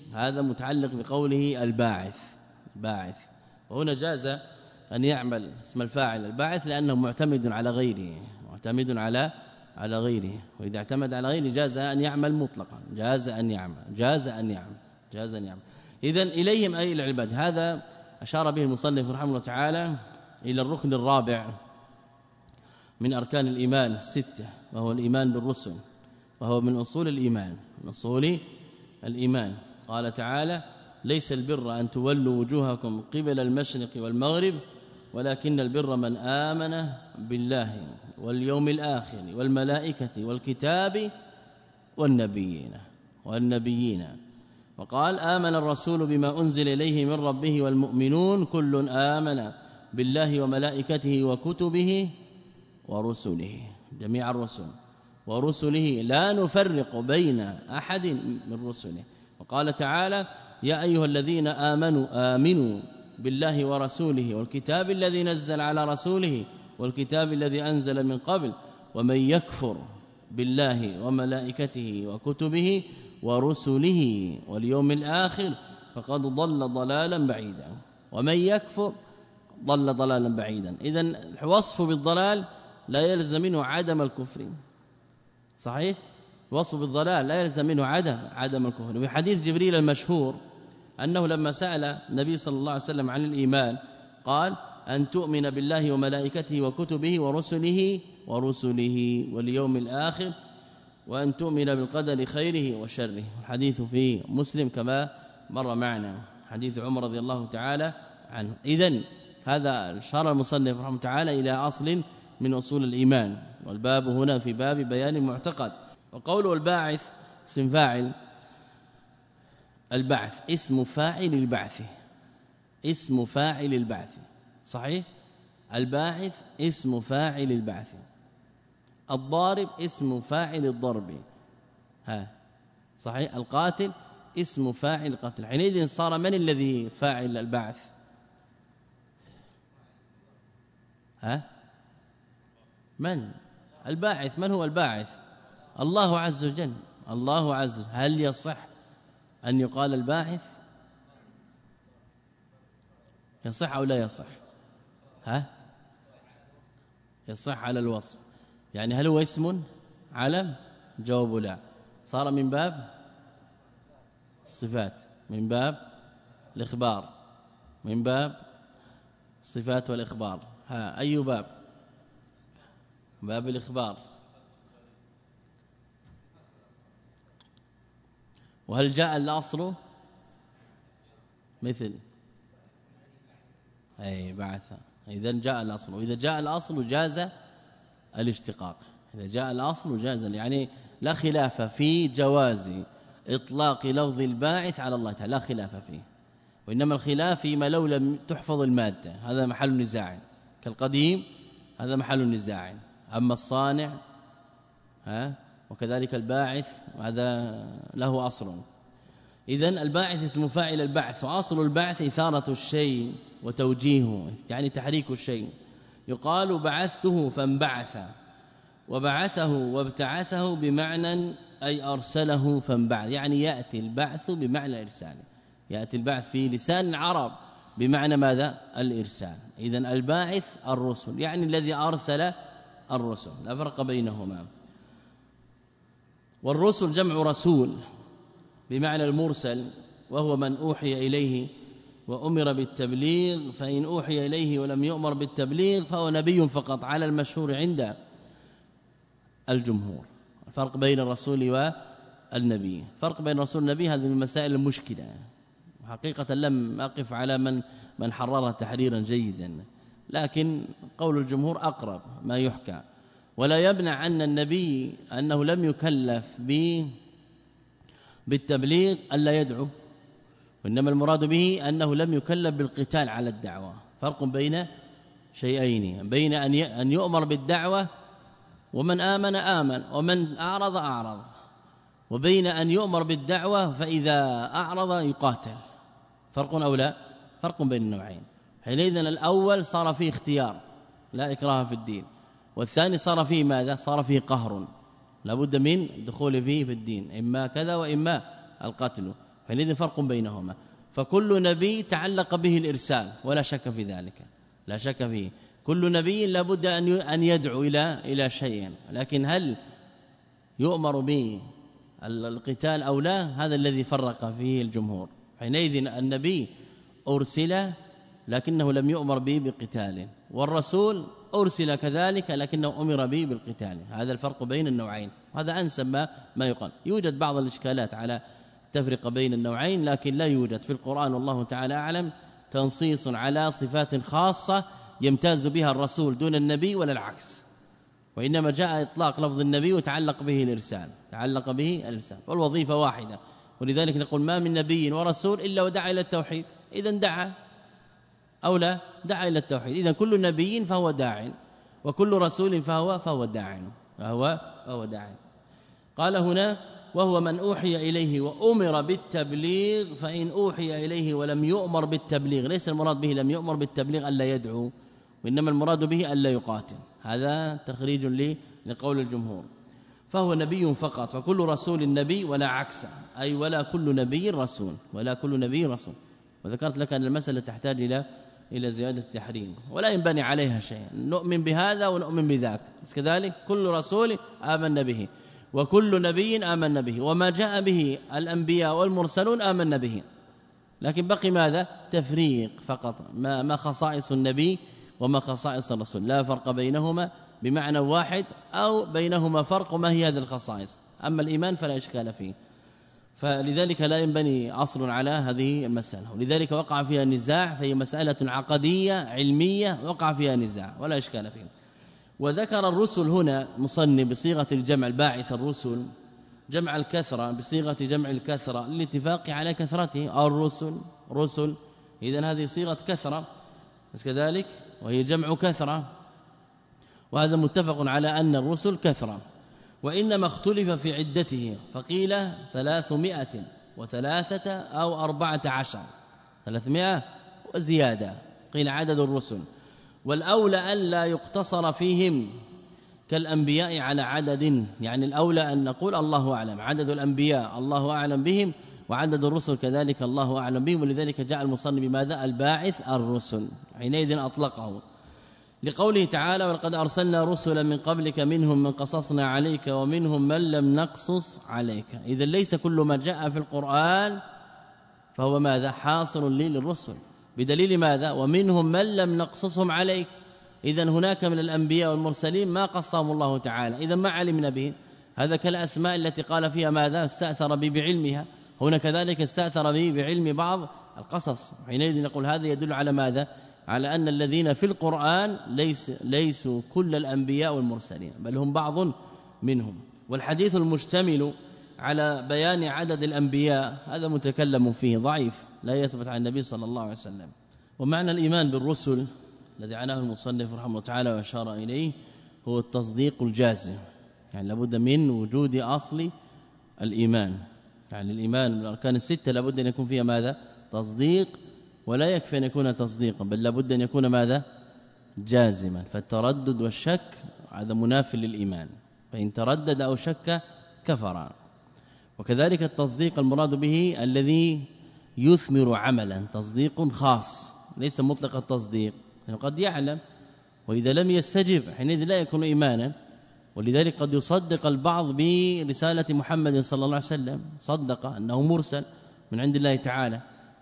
هذا متعلق بقوله الباعث باعث، وهنا جاز أن يعمل اسم الفاعل الباعث لأنه معتمد على غيره معتمد على على غيره، وإذا اعتمد على غيره جاز أن يعمل مطلقا جاز أن يعمل جاز أن يعمل جاز أن يعمل إذن إليهم أي العباد. هذا أشار به المصنف رحمه الله تعالى إلى الركن الرابع من أركان الإيمان الستة، وهو الإيمان بالرسل، وهو من أصول الإيمان من أصول الإيمان. قال تعالى: ليس البر أن تولوا وجوهكم قبل المشرق والمغرب ولكن البر من آمن بالله واليوم الآخر والملائكة والكتاب والنبيين والنبيين وقال: آمن الرسول بما أنزل إليه من ربه والمؤمنون كل آمن بالله وملائكته وكتبه ورسله، جميع الرسل ورسله لا نفرق بين أحد من رسله. وقال تعالى: يا أيها الذين آمنوا آمنوا بالله ورسوله والكتاب الذي نزل على رسوله والكتاب الذي أنزل من قبل ومن يكفر بالله وملائكته وكتبه ورسله واليوم الآخر فقد ضل ضلالا بعيدا. ومن يكفر ضل ضلالا بعيدا. إذن الوصف بالضلال لا يلزم منه عدم الكفر، صحيح؟ الوصف بالضلال لا يلزم منه عدم عدم الكفر. وفي حديث جبريل المشهور أنه لما سأل النبي صلى الله عليه وسلم عن الإيمان قال: أن تؤمن بالله وملائكته وكتبه ورسله ورسله واليوم الآخر وأن تؤمن بالقدر خيره وشره. الحديث في مسلم كما مر معنا، حديث عمر رضي الله تعالى عنه. إذن هذا أشار المصنف رحمه الله تعالى إلى أصل من أصول الإيمان، والباب هنا في باب بيان المعتقد. وقوله الباعث اسم فاعل، البعث اسم فاعل البعث، اسم فاعل البعث، صحيح؟ الباعث اسم فاعل البعث، الضارب اسم فاعل الضرب، ها صحيح؟ القاتل اسم فاعل القتل. حينئذ صار من الذي فاعل البعث؟ ها من الباعث؟ من هو الباعث؟ الله عز وجل. الله عز وجل. هل يصح أن يقال الباعث؟ يصح أو لا يصح؟ ها يصح على الوصف. يعني هل هو اسم علم؟ جواب لا. صار من باب الصفات، من باب الإخبار، من باب الصفات والإخبار. ها أي باب؟ باب الإخبار. وهل جاء الأصل مثل أي بعث؟ إذا جاء الأصل، وإذا جاء الأصل جاز الاشتقاق. إذا جاء الأصل جاز، يعني لا خلاف في جواز إطلاق لفظ الباعث على الله تعالى، لا خلاف فيه. وإنما الخلاف فيما لو لم تحفظ المادة، هذا محل نزاع. كالقديم هذا محل نزاع. أما الصانع ها وكذلك الباعث هذا له أصل. إذن الباعث اسم فاعل البعث، وأصل البعث إثارة الشيء وتوجيهه، يعني تحريك الشيء. يقال بعثته فانبعث، وبعثه وابتعثه بمعنى أي أرسله فانبعث، يعني يأتي البعث بمعنى الإرسال، يأتي البعث في لسان العرب بمعنى ماذا؟ الإرسال. إذن الباعث الرسل، يعني الذي أرسل الرسل، لا فرق بينهما. والرسل جمع رسول بمعنى المرسل، وهو من أوحي إليه وأمر بالتبليغ، فإن أوحي إليه ولم يؤمر بالتبليغ فهو نبي فقط على المشهور عند الجمهور. الفرق بين الرسول والنبي، فرق بين الرسول والنبي هذه من المسائل المشكلة حقيقة. لم أقف على من من حررها تحريرا جيدا، لكن قول الجمهور أقرب ما يحكى. ولا يمنع أن النبي أنه لم يكلف به بالتبليغ ألا يدعو، وإنما المراد به أنه لم يكلف بالقتال على الدعوة. فرق بين شيئين، بين أن يؤمر بالدعوة ومن آمن آمن ومن أعرض أعرض، وبين أن يؤمر بالدعوة فإذا أعرض يقاتل. فرق أو لا؟ فرق بين النوعين. حينئذ الأول صار فيه اختيار لا إكراه في الدين، والثاني صار فيه ماذا؟ صار فيه قهر لا بد من دخول فيه في الدين، إما كذا وإما القتل. فإذن فرق بينهما. فكل نبي تعلق به الإرسال ولا شك في ذلك، لا شك فيه. كل نبي لابد أن يدعو إلى إلى شيء، لكن هل يؤمر به القتال أو لا؟ هذا الذي فرق فيه الجمهور. حينئذ النبي أرسل لكنه لم يؤمر به بقتال، والرسول أرسل كذلك لكنه أمر به بالقتال. هذا الفرق بين النوعين، هذا أنسب ما, ما يقال. يوجد بعض الإشكالات على التفرقة بين النوعين، لكن لا يوجد في القرآن والله تعالى أعلم تنصيص على صفات خاصة يمتاز بها الرسول دون النبي ولا العكس، وإنما جاء إطلاق لفظ النبي وتعلق به الإرسال، تعلق به الإرسال، والوظيفة واحدة. ولذلك نقول ما من نبي ورسول إلا ودعا إلى التوحيد. إذن دعا أو لا دعا إلى التوحيد، إذن كل نبي فهو داع، وكل رسول فهو فهو داع فهو فهو داع. قال هنا وهو من أوحي إليه وأمر بالتبليغ، فإن أوحي إليه ولم يؤمر بالتبليغ، ليس المراد به لم يؤمر بالتبليغ ألا يدعو، وإنما المراد به ألا يقاتل. هذا تخريج لي لقول الجمهور. فهو نبي فقط، وكل رسول نبي ولا عكس، أي ولا كل نبي رسول، ولا كل نبي رسول. وذكرت لك أن المسألة تحتاج إلى إلى زيادة التحريم، ولا ينبني عليها شيء، نؤمن بهذا ونؤمن بذاك، كذلك كل رسول آمنا به، وكل نبي آمنا به، وما جاء به الأنبياء والمرسلون آمنا به. لكن بقي ماذا؟ تفريق فقط، ما ما خصائص النبي وما خصائص الرسول، لا فرق بينهما بمعنى واحد أو بينهما فرق، ما هي هذه الخصائص. أما الإيمان فلا إشكال فيه، فلذلك لا ينبني عصر على هذه المسألة، ولذلك وقع فيها نزاع، فهي مسألة عقدية علمية وقع فيها نزاع ولا إشكال فيه. وذكر الرسل هنا مصنف بصيغة الجمع، الباعث الرسل جمع الكثرة بصيغة جمع الكثرة للاتفاق على كثرته، الرسل رسل، إذن هذه صيغة كثرة بس كذلك، وهي جمع كثرة، وهذا متفق على أن الرسل كثرة. وإنما اختلف في عدته، فقيل ثلاثمائة وثلاثة أو أربعة عشر، ثلاثمائة وزيادة قيل عدد الرسل. والأولى أن لا يقتصر فيهم كالأنبياء على عدد، يعني الأولى أن نقول الله أعلم، عدد الأنبياء الله أعلم بهم، وعدد الرسل كذلك الله أعلم بهم. ولذلك جاء المصنف بماذا؟ الباعث الرسل، حينئذ أطلقه لقوله تعالى ولقد أرسلنا رسلا من قبلك منهم من قصصنا عليك ومنهم من لم نقصص عليك. إذا ليس كل ما جاء في القرآن فهو ماذا؟ حاصل لي للرسل، بدليل ماذا؟ ومنهم من لم نقصصهم عليك. إذن هناك من الأنبياء والمرسلين ما قصهم الله تعالى، إذن ما علمنا به. هذا كالأسماء التي قال فيها ماذا؟ استأثر بي بعلمها، هنا كذلك استأثر بي بعلم بعض القصص. حينئذ نقول هذا يدل على ماذا؟ على أن الذين في القرآن ليس ليسوا كل الأنبياء والمرسلين، بل هم بعض منهم. والحديث المشتمل على بيان عدد الأنبياء هذا متكلم فيه ضعيف، لا يثبت عن النبي صلى الله عليه وسلم. ومعنى الإيمان بالرسل الذي عناه المصنف رحمه الله تعالى وأشار إليه هو التصديق الجازم، يعني لابد من وجود أصل الإيمان. يعني الإيمان من الأركان الستة لابد أن يكون فيها ماذا؟ تصديق، ولا يكفي أن يكون تصديقا، بل لابد أن يكون ماذا؟ جازما. فالتردد والشك هذا مناف للإيمان، فإن تردد أو شك كفر. وكذلك التصديق المراد به الذي يثمر عملا، تصديق خاص ليس مطلق التصديق، يعني قد يعلم وإذا لم يستجب حينئذ لا يكون إيمانا. ولذلك قد يصدق البعض برسالة محمد صلى الله عليه وسلم، صدق أنه مرسل من عند الله تعالى،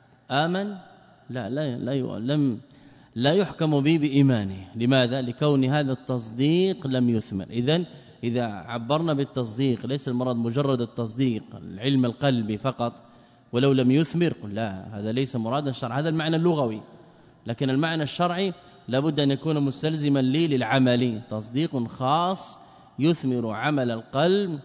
آمن لا لا لا لم لا يحكم به بإيمانه. لماذا؟ لكون هذا التصديق لم يثمر. إذن إذا عبرنا بالتصديق ليس المراد مجرد التصديق العلم القلبي فقط، ولو لم يثمر قل لا، هذا ليس مراد الشرع، هذا المعنى اللغوي. لكن المعنى الشرعي لابد أن يكون مستلزما لي للعمل، تصديق خاص يثمر عمل القلب،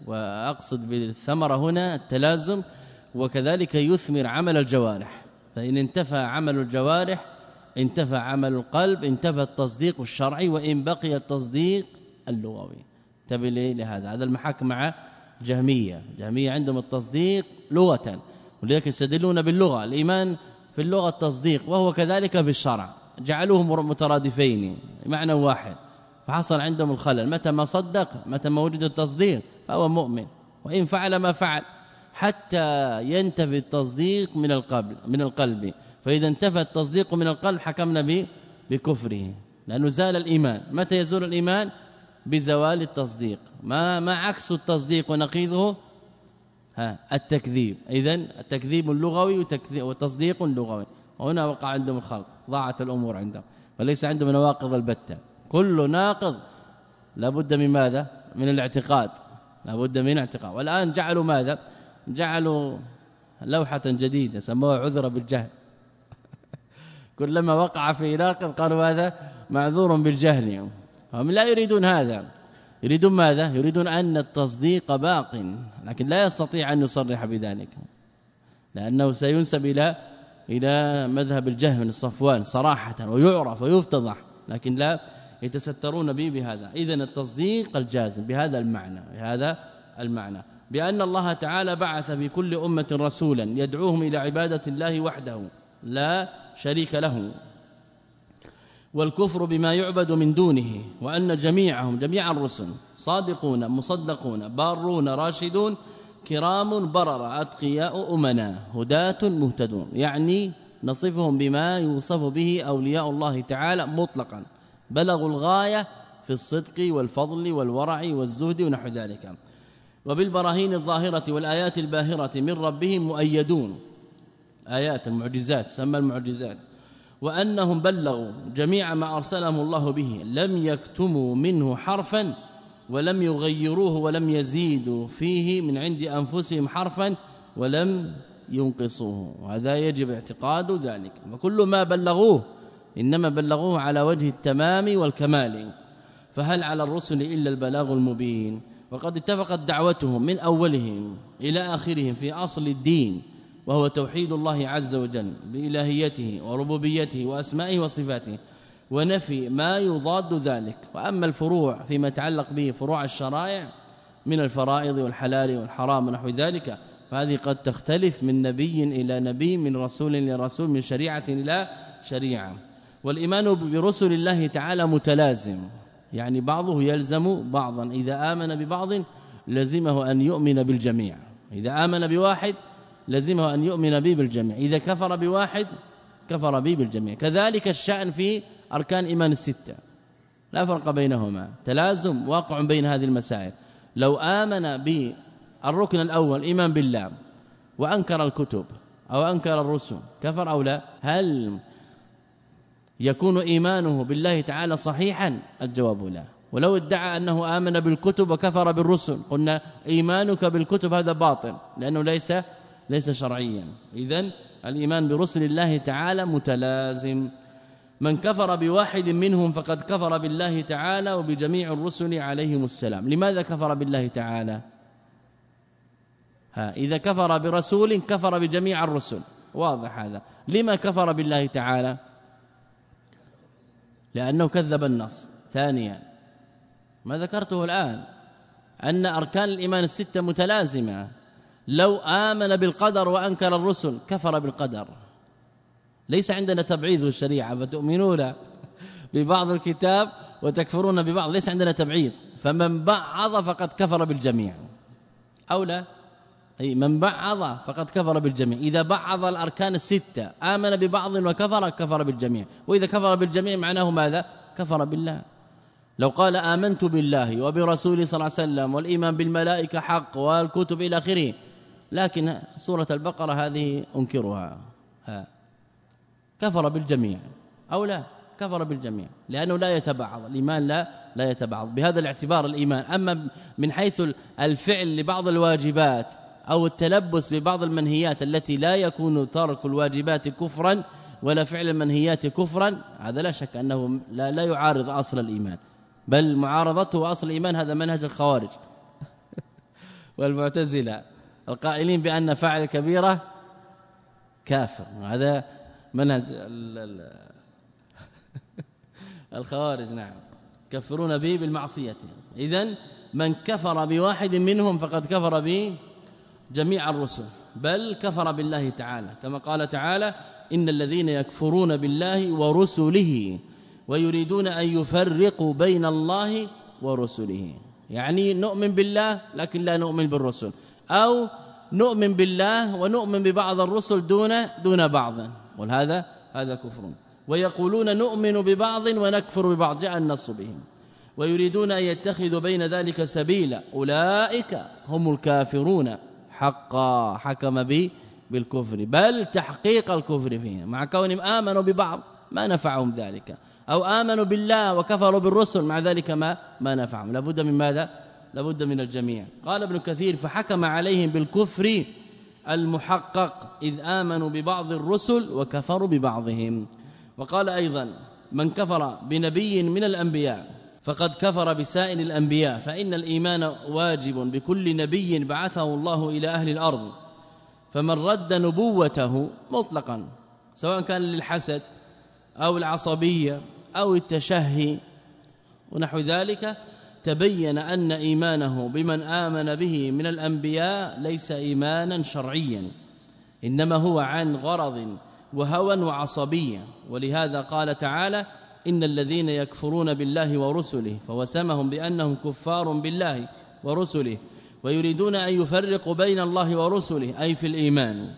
وأقصد بالثمرة هنا التلازم، وكذلك يثمر عمل الجوارح. فإن انتفى عمل الجوارح انتفى عمل القلب، انتفى التصديق الشرعي، وإن بقي التصديق اللغوي. انتبه لهذا، هذا المحك مع جهمية. جهمية عندهم التصديق لغة، ولذلك يستدلون باللغة، الإيمان في اللغة التصديق، وهو كذلك في الشرع، جعلوهم مترادفين معنى واحد، فحصل عندهم الخلل. متى ما صدق، متى ما وجد التصديق فهو مؤمن، وإن فعل ما فعل. حتى ينتفي التصديق من القلب من القلب فإذا انتفى التصديق من القلب حكمنا بكفره لأنه زال الإيمان. متى يزول الإيمان؟ بزوال التصديق. ما ما عكس التصديق ونقيضه؟ ها التكذيب. إذن التكذيب اللغوي وتصديق لغوي. وهنا وقع عندهم الخلط، ضاعت الأمور عندهم، وليس عندهم نواقض البتة. كل ناقض لابد من ماذا؟ من الاعتقاد، لابد من اعتقاد. والآن جعلوا ماذا؟ جعلوا لوحة جديدة سموها عذر بالجهل. كلما وقع في ناقض قالوا هذا معذور بالجهل. هم لا يريدون هذا، يريدون ماذا؟ يريدون أن التصديق باق، لكن لا يستطيع أن يصرح بذلك لأنه سينسب إلى إلى مذهب الجهم من الصفوان صراحة ويعرف ويفتضح، لكن لا يتسترون به بهذا. إذن التصديق الجازم بهذا المعنى، بهذا المعنى بأن الله تعالى بعث في كل أمة رسولا يدعوهم إلى عبادة الله وحده لا شريك له، والكفر بما يعبد من دونه، وأن جميعهم جميع الرسل صادقون مصدقون بارون راشدون كرام برر أتقياء أمنا هداة مهتدون، يعني نصفهم بما يوصف به أولياء الله تعالى مطلقا، بلغوا الغاية في الصدق والفضل والورع والزهد ونحو ذلك، وبالبراهين الظاهرة والآيات الباهرة من ربهم مؤيدون، آيات المعجزات سمى المعجزات، وأنهم بلغوا جميع ما أرسلهم الله به، لم يكتموا منه حرفا ولم يغيروه ولم يزيدوا فيه من عند أنفسهم حرفا ولم ينقصوه، وهذا يجب اعتقاد ذلك. وكل ما بلغوه إنما بلغوه على وجه التمام والكمال، فهل على الرسل إلا البلاغ المبين؟ وقد اتفقت دعوتهم من أولهم إلى آخرهم في أصل الدين، وهو توحيد الله عز وجل بإلهيته وربوبيته وأسمائه وصفاته، ونفي ما يضاد ذلك. وأما الفروع فيما يتعلق به فروع الشرائع من الفرائض والحلال والحرام ونحو ذلك، فهذه قد تختلف من نبي إلى نبي، من رسول إلى رسول، من شريعة إلى شريعة. والإيمان برسل الله تعالى متلازم، يعني بعضه يلزم بعضا، إذا آمن ببعض لزمه أن يؤمن بالجميع، إذا آمن بواحد لزمه أن يؤمن به بالجميع، إذا كفر بواحد كفر به بالجميع. كذلك الشأن في أركان إيمان الستة، لا فرق بينهما، تلازم واقع بين هذه المسائل. لو آمن بالركن الأول إيمان بالله وأنكر الكتب أو أنكر الرسل كفر أو لا؟ هل يكون إيمانه بالله تعالى صحيحا؟ الجواب لا. ولو ادعى أنه آمن بالكتب وكفر بالرسل قلنا إيمانك بالكتب هذا باطل لأنه ليس ليس شرعيا. إذن الإيمان برسل الله تعالى متلازم. من كفر بواحد منهم فقد كفر بالله تعالى وبجميع الرسل عليهم السلام. لماذا كفر بالله تعالى؟ ها إذا كفر برسول كفر بجميع الرسل، واضح هذا. لما كفر بالله تعالى؟ لأنه كذب النص. ثانيا ما ذكرته الآن أن أركان الإيمان الستة متلازمة، لو آمن بالقدر وأنكر الرسل كفر بالقدر. ليس عندنا تبعيض الشريعة فتؤمنون ببعض الكتاب وتكفرون ببعض، ليس عندنا تبعيض. فمن بعض فقد كفر بالجميع أو لا؟ أي من بعض فقد كفر بالجميع. إذا بعض الأركان الستة آمن ببعض وكفر كفر بالجميع، وإذا كفر بالجميع معناه ماذا؟ كفر بالله. لو قال آمنت بالله وبرسوله صلى الله عليه وسلم والإيمان بالملائكة حق والكتب إلى آخره، لكن سورة البقرة هذه أنكرها، ها كفر بالجميع أو لا؟ كفر بالجميع، لأنه لا يتبعض الإيمان، لا لا يتبعض بهذا الاعتبار الإيمان. أما من حيث الفعل لبعض الواجبات أو التلبس ببعض المنهيات التي لا يكون ترك الواجبات كفرا ولا فعل المنهيات كفرا، هذا لا شك أنه لا, لا يعارض أصل الإيمان، بل معارضته أصل الإيمان هذا منهج الخوارج والمعتزلة القائلين بأن فاعل كبيرة كافر، هذا منهج الخوارج. نعم كفرون به بالمعصية. إذن من كفر بواحد منهم فقد كفر به جميع الرسل، بل كفر بالله تعالى، كما قال تعالى إن الذين يكفرون بالله ورسله ويريدون أن يفرقوا بين الله ورسله، يعني نؤمن بالله لكن لا نؤمن بالرسل، أو نؤمن بالله ونؤمن ببعض الرسل دون دون بعض، وهذا هذا كفر. ويقولون نؤمن ببعض ونكفر ببعض، جاء النص بهم. ويريدون أن يتخذوا بين ذلك سبيلا، أولئك هم الكافرون حقا، حكم به بالكفر، بل تحقيق الكفر فيه، مع كونهم آمنوا ببعض ما نفعهم ذلك، أو آمنوا بالله وكفروا بالرسل مع ذلك ما ما نفعهم. لابد من ماذا؟ لابد من الجميع. قال ابن كثير فحكم عليهم بالكفر المحقق إذ آمنوا ببعض الرسل وكفروا ببعضهم. وقال أيضا من كفر بنبي من الأنبياء فقد كفر بسائر الأنبياء، فإن الإيمان واجب بكل نبي بعثه الله إلى أهل الأرض، فمن رد نبوته مطلقا سواء كان للحسد أو العصبية أو التشهي ونحو ذلك، تبين أن إيمانه بمن آمن به من الأنبياء ليس إيمانا شرعيا، إنما هو عن غرض وهوى وعصبية. ولهذا قال تعالى إن الذين يكفرون بالله ورسله فوسمهم بأنهم كفار بالله ورسله، ويريدون أن يفرقوا بين الله ورسله أي في الإيمان،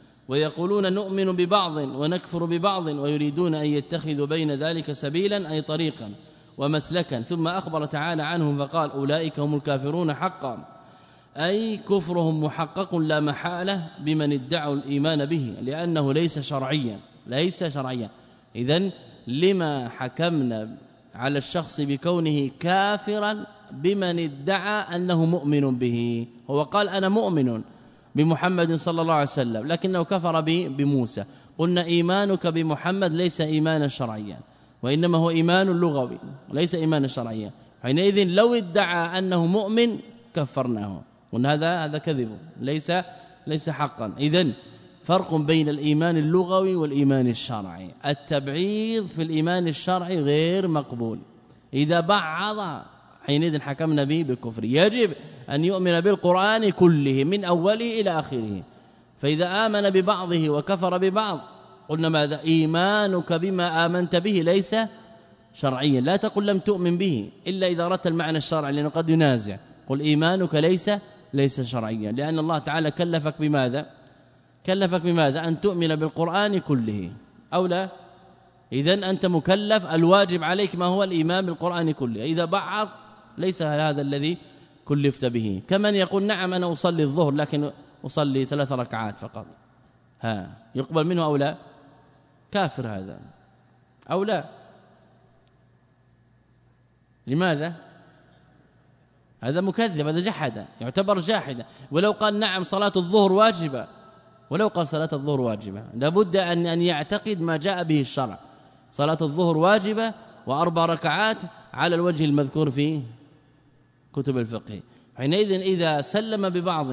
ويقولون نؤمن ببعض ونكفر ببعض، ويريدون أن يتخذوا بين ذلك سبيلا أي طريقا ومسلكا. ثم أخبر تعالى عنهم فقال أولئك هم الكافرون حقا، أي كفرهم محقق لا محالة بمن ادعوا الإيمان به، لأنه ليس شرعيا ليس شرعيا. إذن لما حكمنا على الشخص بكونه كافرا بمن ادعى أنه مؤمن به؟ هو قال أنا مؤمن بمحمد صلى الله عليه وسلم لكنه كفر بموسى، قلنا إيمانك بمحمد ليس إيمانا شرعيا، وإنما هو إيمان لغوي ليس إيمانا شرعيا. حينئذ لو ادعى أنه مؤمن كفرناه، قلنا هذا هذا كذب ليس ليس حقا. إذن فرق بين الإيمان اللغوي والإيمان الشرعي. التبعيض في الإيمان الشرعي غير مقبول، إذا بعض حينئذ حكمنا به بالكفر. يجب أن يؤمن بالقرآن كله من أوله إلى آخره، فإذا آمن ببعضه وكفر ببعض قلنا ماذا؟ إيمانك بما آمنت به ليس شرعيا. لا تقل لم تؤمن به إلا إذا أردت المعنى الشرعي، لأنه قد ينازع. قل إيمانك ليس ليس شرعيا، لأن الله تعالى كلفك بماذا؟ كلفك بماذا؟ أن تؤمن بالقرآن كله أو لا؟ إذن أنت مكلف، الواجب عليك ما هو الإيمان بالقرآن كله. إذا بعض ليس هذا الذي كلفت به. كمن يقول نعم أنا أصلي الظهر لكن أصلي ثلاث ركعات فقط، ها يقبل منه أو لا؟ كافر هذا أو لا؟ لماذا؟ هذا مكذب، هذا جحد، يعتبر جاحدا. ولو قال نعم صلاة الظهر واجبة، ولو قال صلاة الظهر واجبة لابد أن أن يعتقد ما جاء به الشرع. صلاة الظهر واجبة وأربع ركعات على الوجه المذكور في كتب الفقه. حينئذ إذا سلم ببعض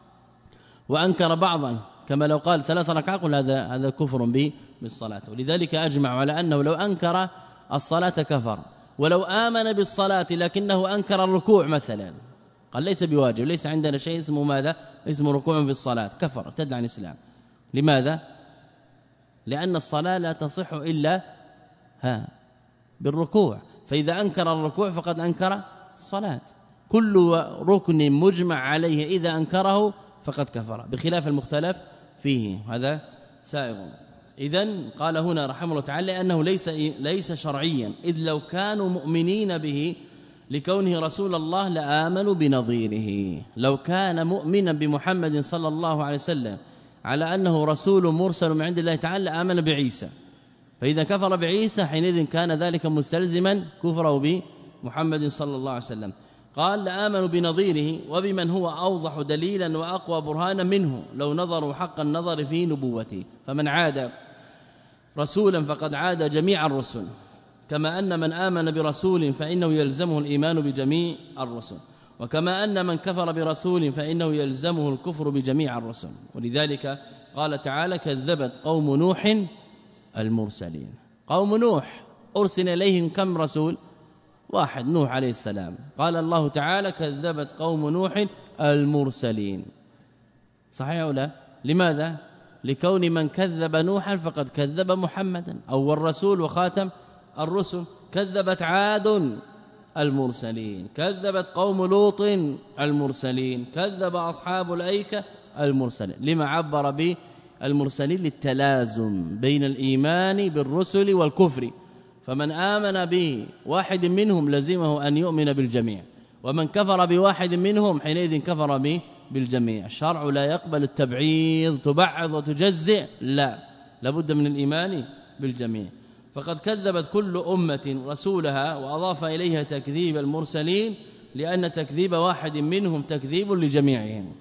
وأنكر بعضا كما لو قال ثلاث ركعات قل هذا هذا كفر به بالصلاة. ولذلك أجمع على أنه لو أنكر الصلاة كفر، ولو آمن بالصلاة لكنه أنكر الركوع مثلا قال ليس بواجب، ليس عندنا شيء اسمه ماذا؟ اسمه ركوع في الصلاة، كفر ارتد عن الإسلام. لماذا؟ لأن الصلاة لا تصح إلا ها بالركوع، فإذا أنكر الركوع فقد أنكر الصلاة. كل ركن مجمع عليه إذا أنكره فقد كفر، بخلاف المختلف فيه، هذا سائغ. إذن قال هنا رحمه الله تعالى أنه ليس ليس شرعيا، إذ لو كانوا مؤمنين به لكونه رسول الله لآمنوا بنظيره. لو كان مؤمنا بمحمد صلى الله عليه وسلم على أنه رسول مرسل من عند الله تعالى آمن بعيسى، فإذا كفر بعيسى حينئذ كان ذلك مستلزما كفره بمحمد صلى الله عليه وسلم. قال لآمنوا بنظيره وبمن هو أوضح دليلا وأقوى برهانا منه لو نظروا حق النظر في نبوته. فمن عاد رسولا فقد عاد جميع الرسل، كما أن من آمن برسول فإنه يلزمه الإيمان بجميع الرسل، وكما أن من كفر برسول فإنه يلزمه الكفر بجميع الرسل. ولذلك قال تعالى كذبت قوم نوح المرسلين. قوم نوح أرسل إليهم كم رسول؟ واحد، نوح عليه السلام. قال الله تعالى كذبت قوم نوح المرسلين، صحيح أو لا؟ لماذا؟ لكون من كذب نوحا فقد كذب محمدا أو الرسول وخاتم الرسل. كذبت عاد المرسلين، كذبت قوم لوط المرسلين، كذب أصحاب الأيكة المرسلين. لما عبر به المرسلين؟ للتلازم بين الإيمان بالرسل والكفر، فمن آمن به واحد منهم لزمه أن يؤمن بالجميع، ومن كفر بواحد منهم حينئذ كفر به بالجميع. الشرع لا يقبل التبعيض، تبعض وتجزئ، لا، لابد من الإيمان بالجميع. فقد كذبت كل أمة رسولها وأضاف إليها تكذيب المرسلين، لأن تكذيب واحد منهم تكذيب لجميعهم.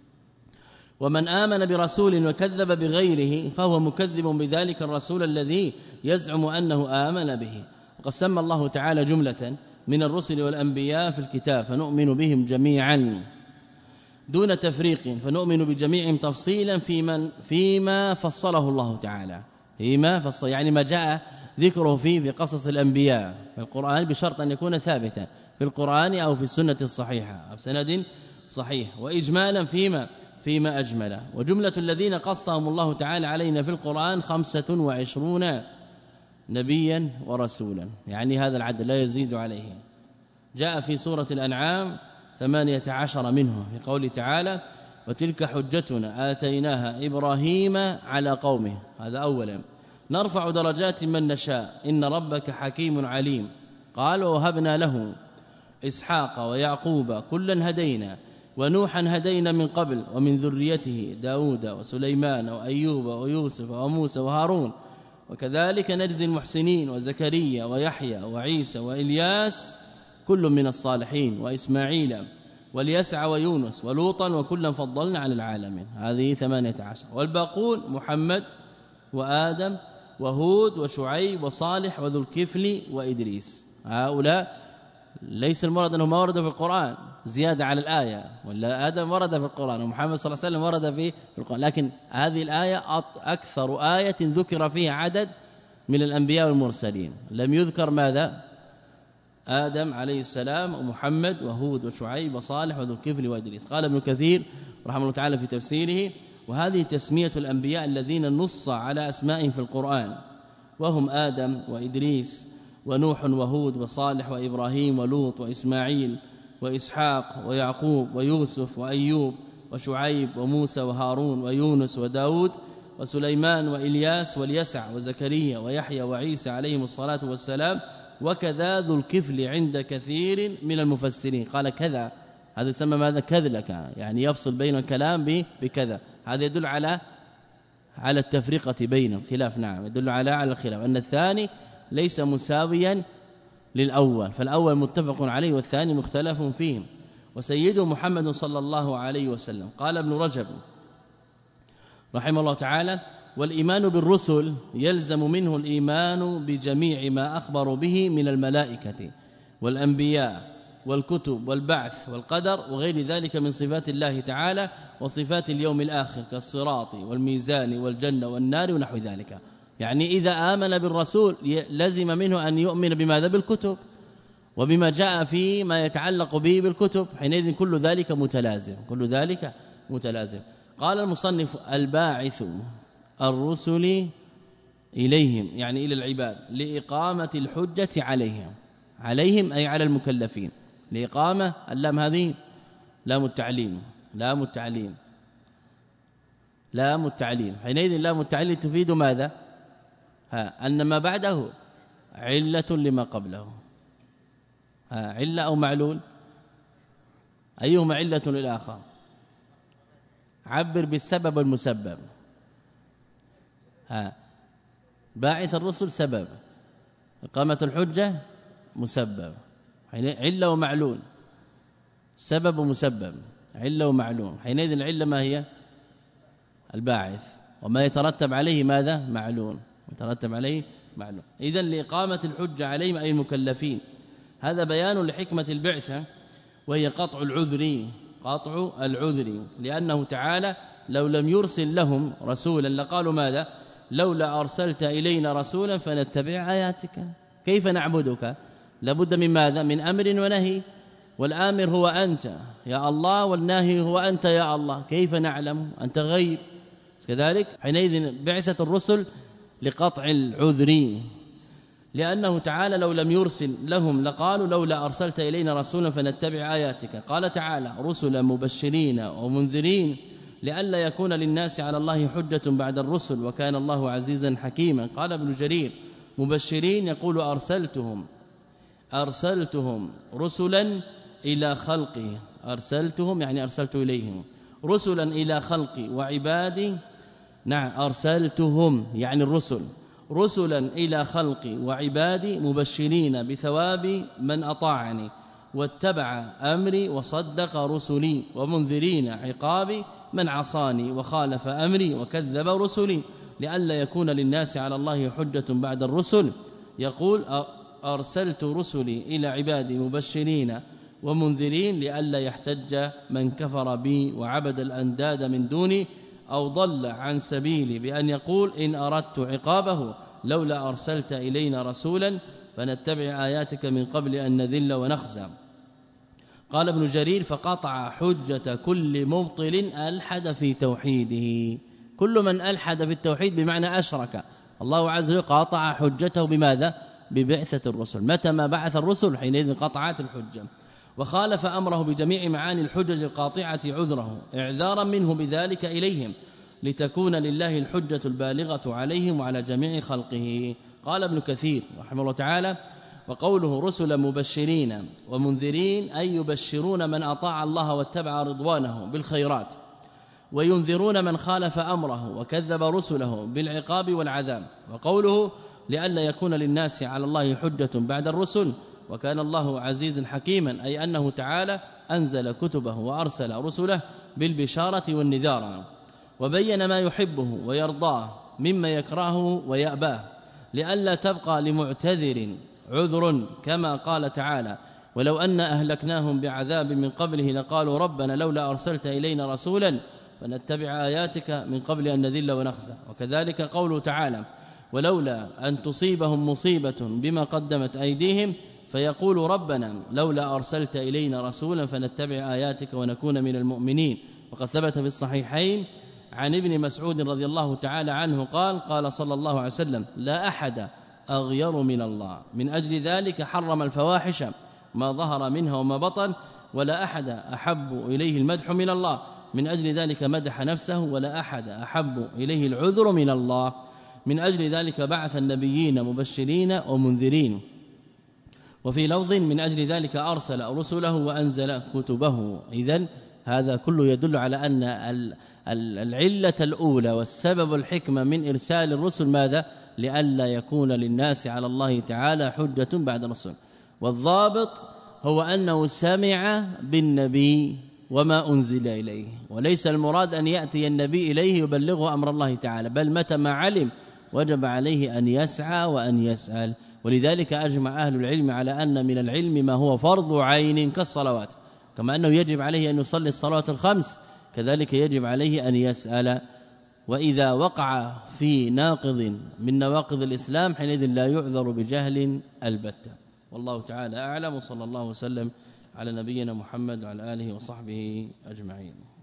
ومن آمن برسول وكذب بغيره فهو مكذب بذلك الرسول الذي يزعم أنه آمن به. وقد سمى الله تعالى جملة من الرسل والأنبياء في الكتاب، فنؤمن بهم جميعا دون تفريق، فنؤمن بجميعهم تفصيلا في من فيما فصله الله تعالى، فيما فصل يعني ما جاء ذكره فيه في قصص الأنبياء في القرآن، بشرط أن يكون ثابتا في القرآن أو في السنة الصحيحة أو سند صحيح، وإجمالا فيما فيما أجمل. وجملة الذين قصهم الله تعالى علينا في القرآن خمسة وعشرون نبيا ورسولا، يعني هذا العدد لا يزيد عليه. جاء في سورة الأنعام ثمانية عشر منه في قوله تعالى: وتلك حجتنا آتيناها إبراهيم على قومه. هذا أولا. نرفع درجات من نشاء إن ربك حكيم عليم. قال: ووهبنا له إسحاق ويعقوب كلا هدينا ونوحا هدينا من قبل ومن ذريته داود وسليمان وأيوب ويوسف وموسى وهارون وكذلك نجزي المحسنين وزكريا ويحيى وعيسى وإلياس كل من الصالحين وإسماعيل واليسع ويونس ولوطا وكلا فضلنا على العالمين. هذه ثمانية عشر. والباقون محمد وآدم وهود وشعيب وصالح وذو الكفل وإدريس. هؤلاء ليس المراد أنه ما ورد في القرآن زيادة على الآية، ولا آدم ورد في القرآن ومحمد صلى الله عليه وسلم ورد في القرآن، لكن هذه الآية أكثر آية ذكر فيها عدد من الأنبياء والمرسلين. لم يذكر ماذا؟ آدم عليه السلام ومحمد وهود وشعيب وصالح وذو الكفل وإدريس. قال ابن كثير رحمه الله تعالى في تفسيره: وهذه تسمية الأنبياء الذين نص على أسمائهم في القرآن، وهم آدم وإدريس ونوح وهود وصالح وإبراهيم ولوط وإسماعيل وإسحاق ويعقوب ويوسف وأيوب وشعيب وموسى وهارون ويونس وداود وسليمان وإلياس واليسع وزكريا ويحيى وعيسى عليهم الصلاة والسلام، وكذا ذو الكفل عند كثير من المفسرين. قال كذا، هذا يسمى ماذا؟ كذلك، يعني يفصل بين الكلام بكذا. هذا يدل على على التفرقة بين الخلاف، نعم يدل على على الخلاف أن الثاني ليس مساويا للأول، فالأول متفق عليه والثاني مختلف فيه. وسيده محمد صلى الله عليه وسلم. قال ابن رجب رحمه الله تعالى: والإيمان بالرسل يلزم منه الإيمان بجميع ما أخبروا به من الملائكة والأنبياء والكتب والبعث والقدر وغير ذلك من صفات الله تعالى وصفات اليوم الآخر كالصراط والميزان والجنة والنار ونحو ذلك. يعني إذا آمن بالرسول لزم منه أن يؤمن بماذا؟ بالكتب وبما جاء فيه ما يتعلق به بالكتب، حينئذ كل ذلك متلازم، كل ذلك متلازم. قال المصنف: الباعث الرسل إليهم، يعني إلى العباد، لإقامة الحجة عليهم، عليهم أي على المكلفين. لإقامة اللام هذه لام التعليم، لام التعليم، لام التعليم، حينئذ لام التعليم تفيد ماذا؟ ها أن ما بعده علة لما قبله. ها علة أو معلول؟ أيهما علة للآخر؟ عبر بالسبب والمسبب. ها باعث الرسل سبب، إقامة الحجة مسبب، علة ومعلول، سبب ومسبب، علة ومعلول. حينئذ العلة ما هي؟ الباعث، وما يترتب عليه ماذا؟ معلول، يترتب عليه معلول. إذن لإقامة الحجة عليهم أي المكلفين. هذا بيان لحكمة البعثة، وهي قطع العذر، قطع العذر، لأنه تعالى لو لم يرسل لهم رسولا لقالوا ماذا؟ لولا أرسلت إلينا رسولا فنتبع آياتك. كيف نعبدك؟ لابد من ماذا؟ من أمر ونهي، والآمر هو أنت يا الله، والناهي هو أنت يا الله، كيف نعلم؟ أنت غيب. كذلك حينئذ بعثة الرسل لقطع العذر، لأنه تعالى لو لم يرسل لهم لقالوا لولا أرسلت إلينا رسولا فنتبع آياتك. قال تعالى: رسلا مبشرين ومنذرين لئلا يكون للناس على الله حجة بعد الرسل وكان الله عزيزا حكيما. قال ابن جرير مبشرين يقول أرسلتهم أرسلتهم رسلا إلى خلقي، أرسلتهم يعني أرسلت إليهم رسلا إلى خلقي وعبادي، نعم أرسلتهم يعني الرسل رسلا إلى خلقي وعبادي مبشرين بثواب من أطاعني واتبع أمري وصدق رسلي ومنذرين عقابي من عصاني وخالف أمري وكذب رسلي لئلا يكون للناس على الله حجة بعد الرسل. يقول أرسلت رسلي إلى عبادي مبشرين ومنذرين لئلا يحتج من كفر بي وعبد الأنداد من دوني أو ضل عن سبيلي بأن يقول إن أردت عقابه لولا أرسلت إلينا رسولا فنتبع آياتك من قبل أن نذل ونخزى. قال ابن جرير فقطع حجة كل مبطل ألحد في توحيده، كل من ألحد في التوحيد بمعنى أشرك الله عز وجل قاطع حجته بماذا؟ ببعثة الرسل، متى ما بعث الرسل حينئذ قطعت الحجة. وخالف أمره بجميع معاني الحجج القاطعة عذره اعذارا منه بذلك إليهم لتكون لله الحجة البالغة عليهم وعلى جميع خلقه. قال ابن كثير رحمه الله تعالى وقوله رسلا مبشرين ومنذرين أي يبشرون من أطاع الله واتبع رضوانه بالخيرات وينذرون من خالف أمره وكذب رسله بالعقاب والعذاب. وقوله لئلا يكون للناس على الله حجة بعد الرسل وكان الله عزيزا حكيما أي أنه تعالى أنزل كتبه وأرسل رسله بالبشارة والنذار وبين ما يحبه ويرضاه مما يكرهه ويأباه لئلا تبقى لمعتذر عذر كما قال تعالى ولو أن أهلكناهم بعذاب من قبله لقالوا ربنا لولا أرسلت إلينا رسولا فنتبع آياتك من قبل أن نذل ونخزى. وكذلك قوله تعالى ولولا أن تصيبهم مصيبة بما قدمت أيديهم فيقول ربنا لولا أرسلت إلينا رسولا فنتبع آياتك ونكون من المؤمنين. وقد ثبت في الصحيحين عن ابن مسعود رضي الله تعالى عنه قال قال صلى الله عليه وسلم لا أحد أغير من الله من أجل ذلك حرم الفواحش ما ظهر منها وما بطن ولا أحد أحب إليه المدح من الله من أجل ذلك مدح نفسه ولا أحد أحب إليه العذر من الله من أجل ذلك بعث النبيين مبشرين ومنذرين. وفي لفظ من أجل ذلك أرسل رسله وأنزل كتبه. إذن هذا كله يدل على أن العلة الأولى والسبب الحكمة من إرسال الرسل ماذا؟ لئلا يكون للناس على الله تعالى حجة بعد الرسل. والضابط هو أنه سمع بالنبي وما أنزل إليه، وليس المراد أن يأتي النبي إليه يبلغه أمر الله تعالى، بل متى ما علم وجب عليه أن يسعى وأن يسأل. ولذلك أجمع أهل العلم على أن من العلم ما هو فرض عين كالصلوات، كما أنه يجب عليه أن يصلي الصلوات الخمس كذلك يجب عليه أن يسأل. وإذا وقع في ناقض من نواقض الإسلام حينئذ لا يعذر بجهل البتة. والله تعالى أعلم، وصلى الله وسلم على نبينا محمد وعلى آله وصحبه أجمعين.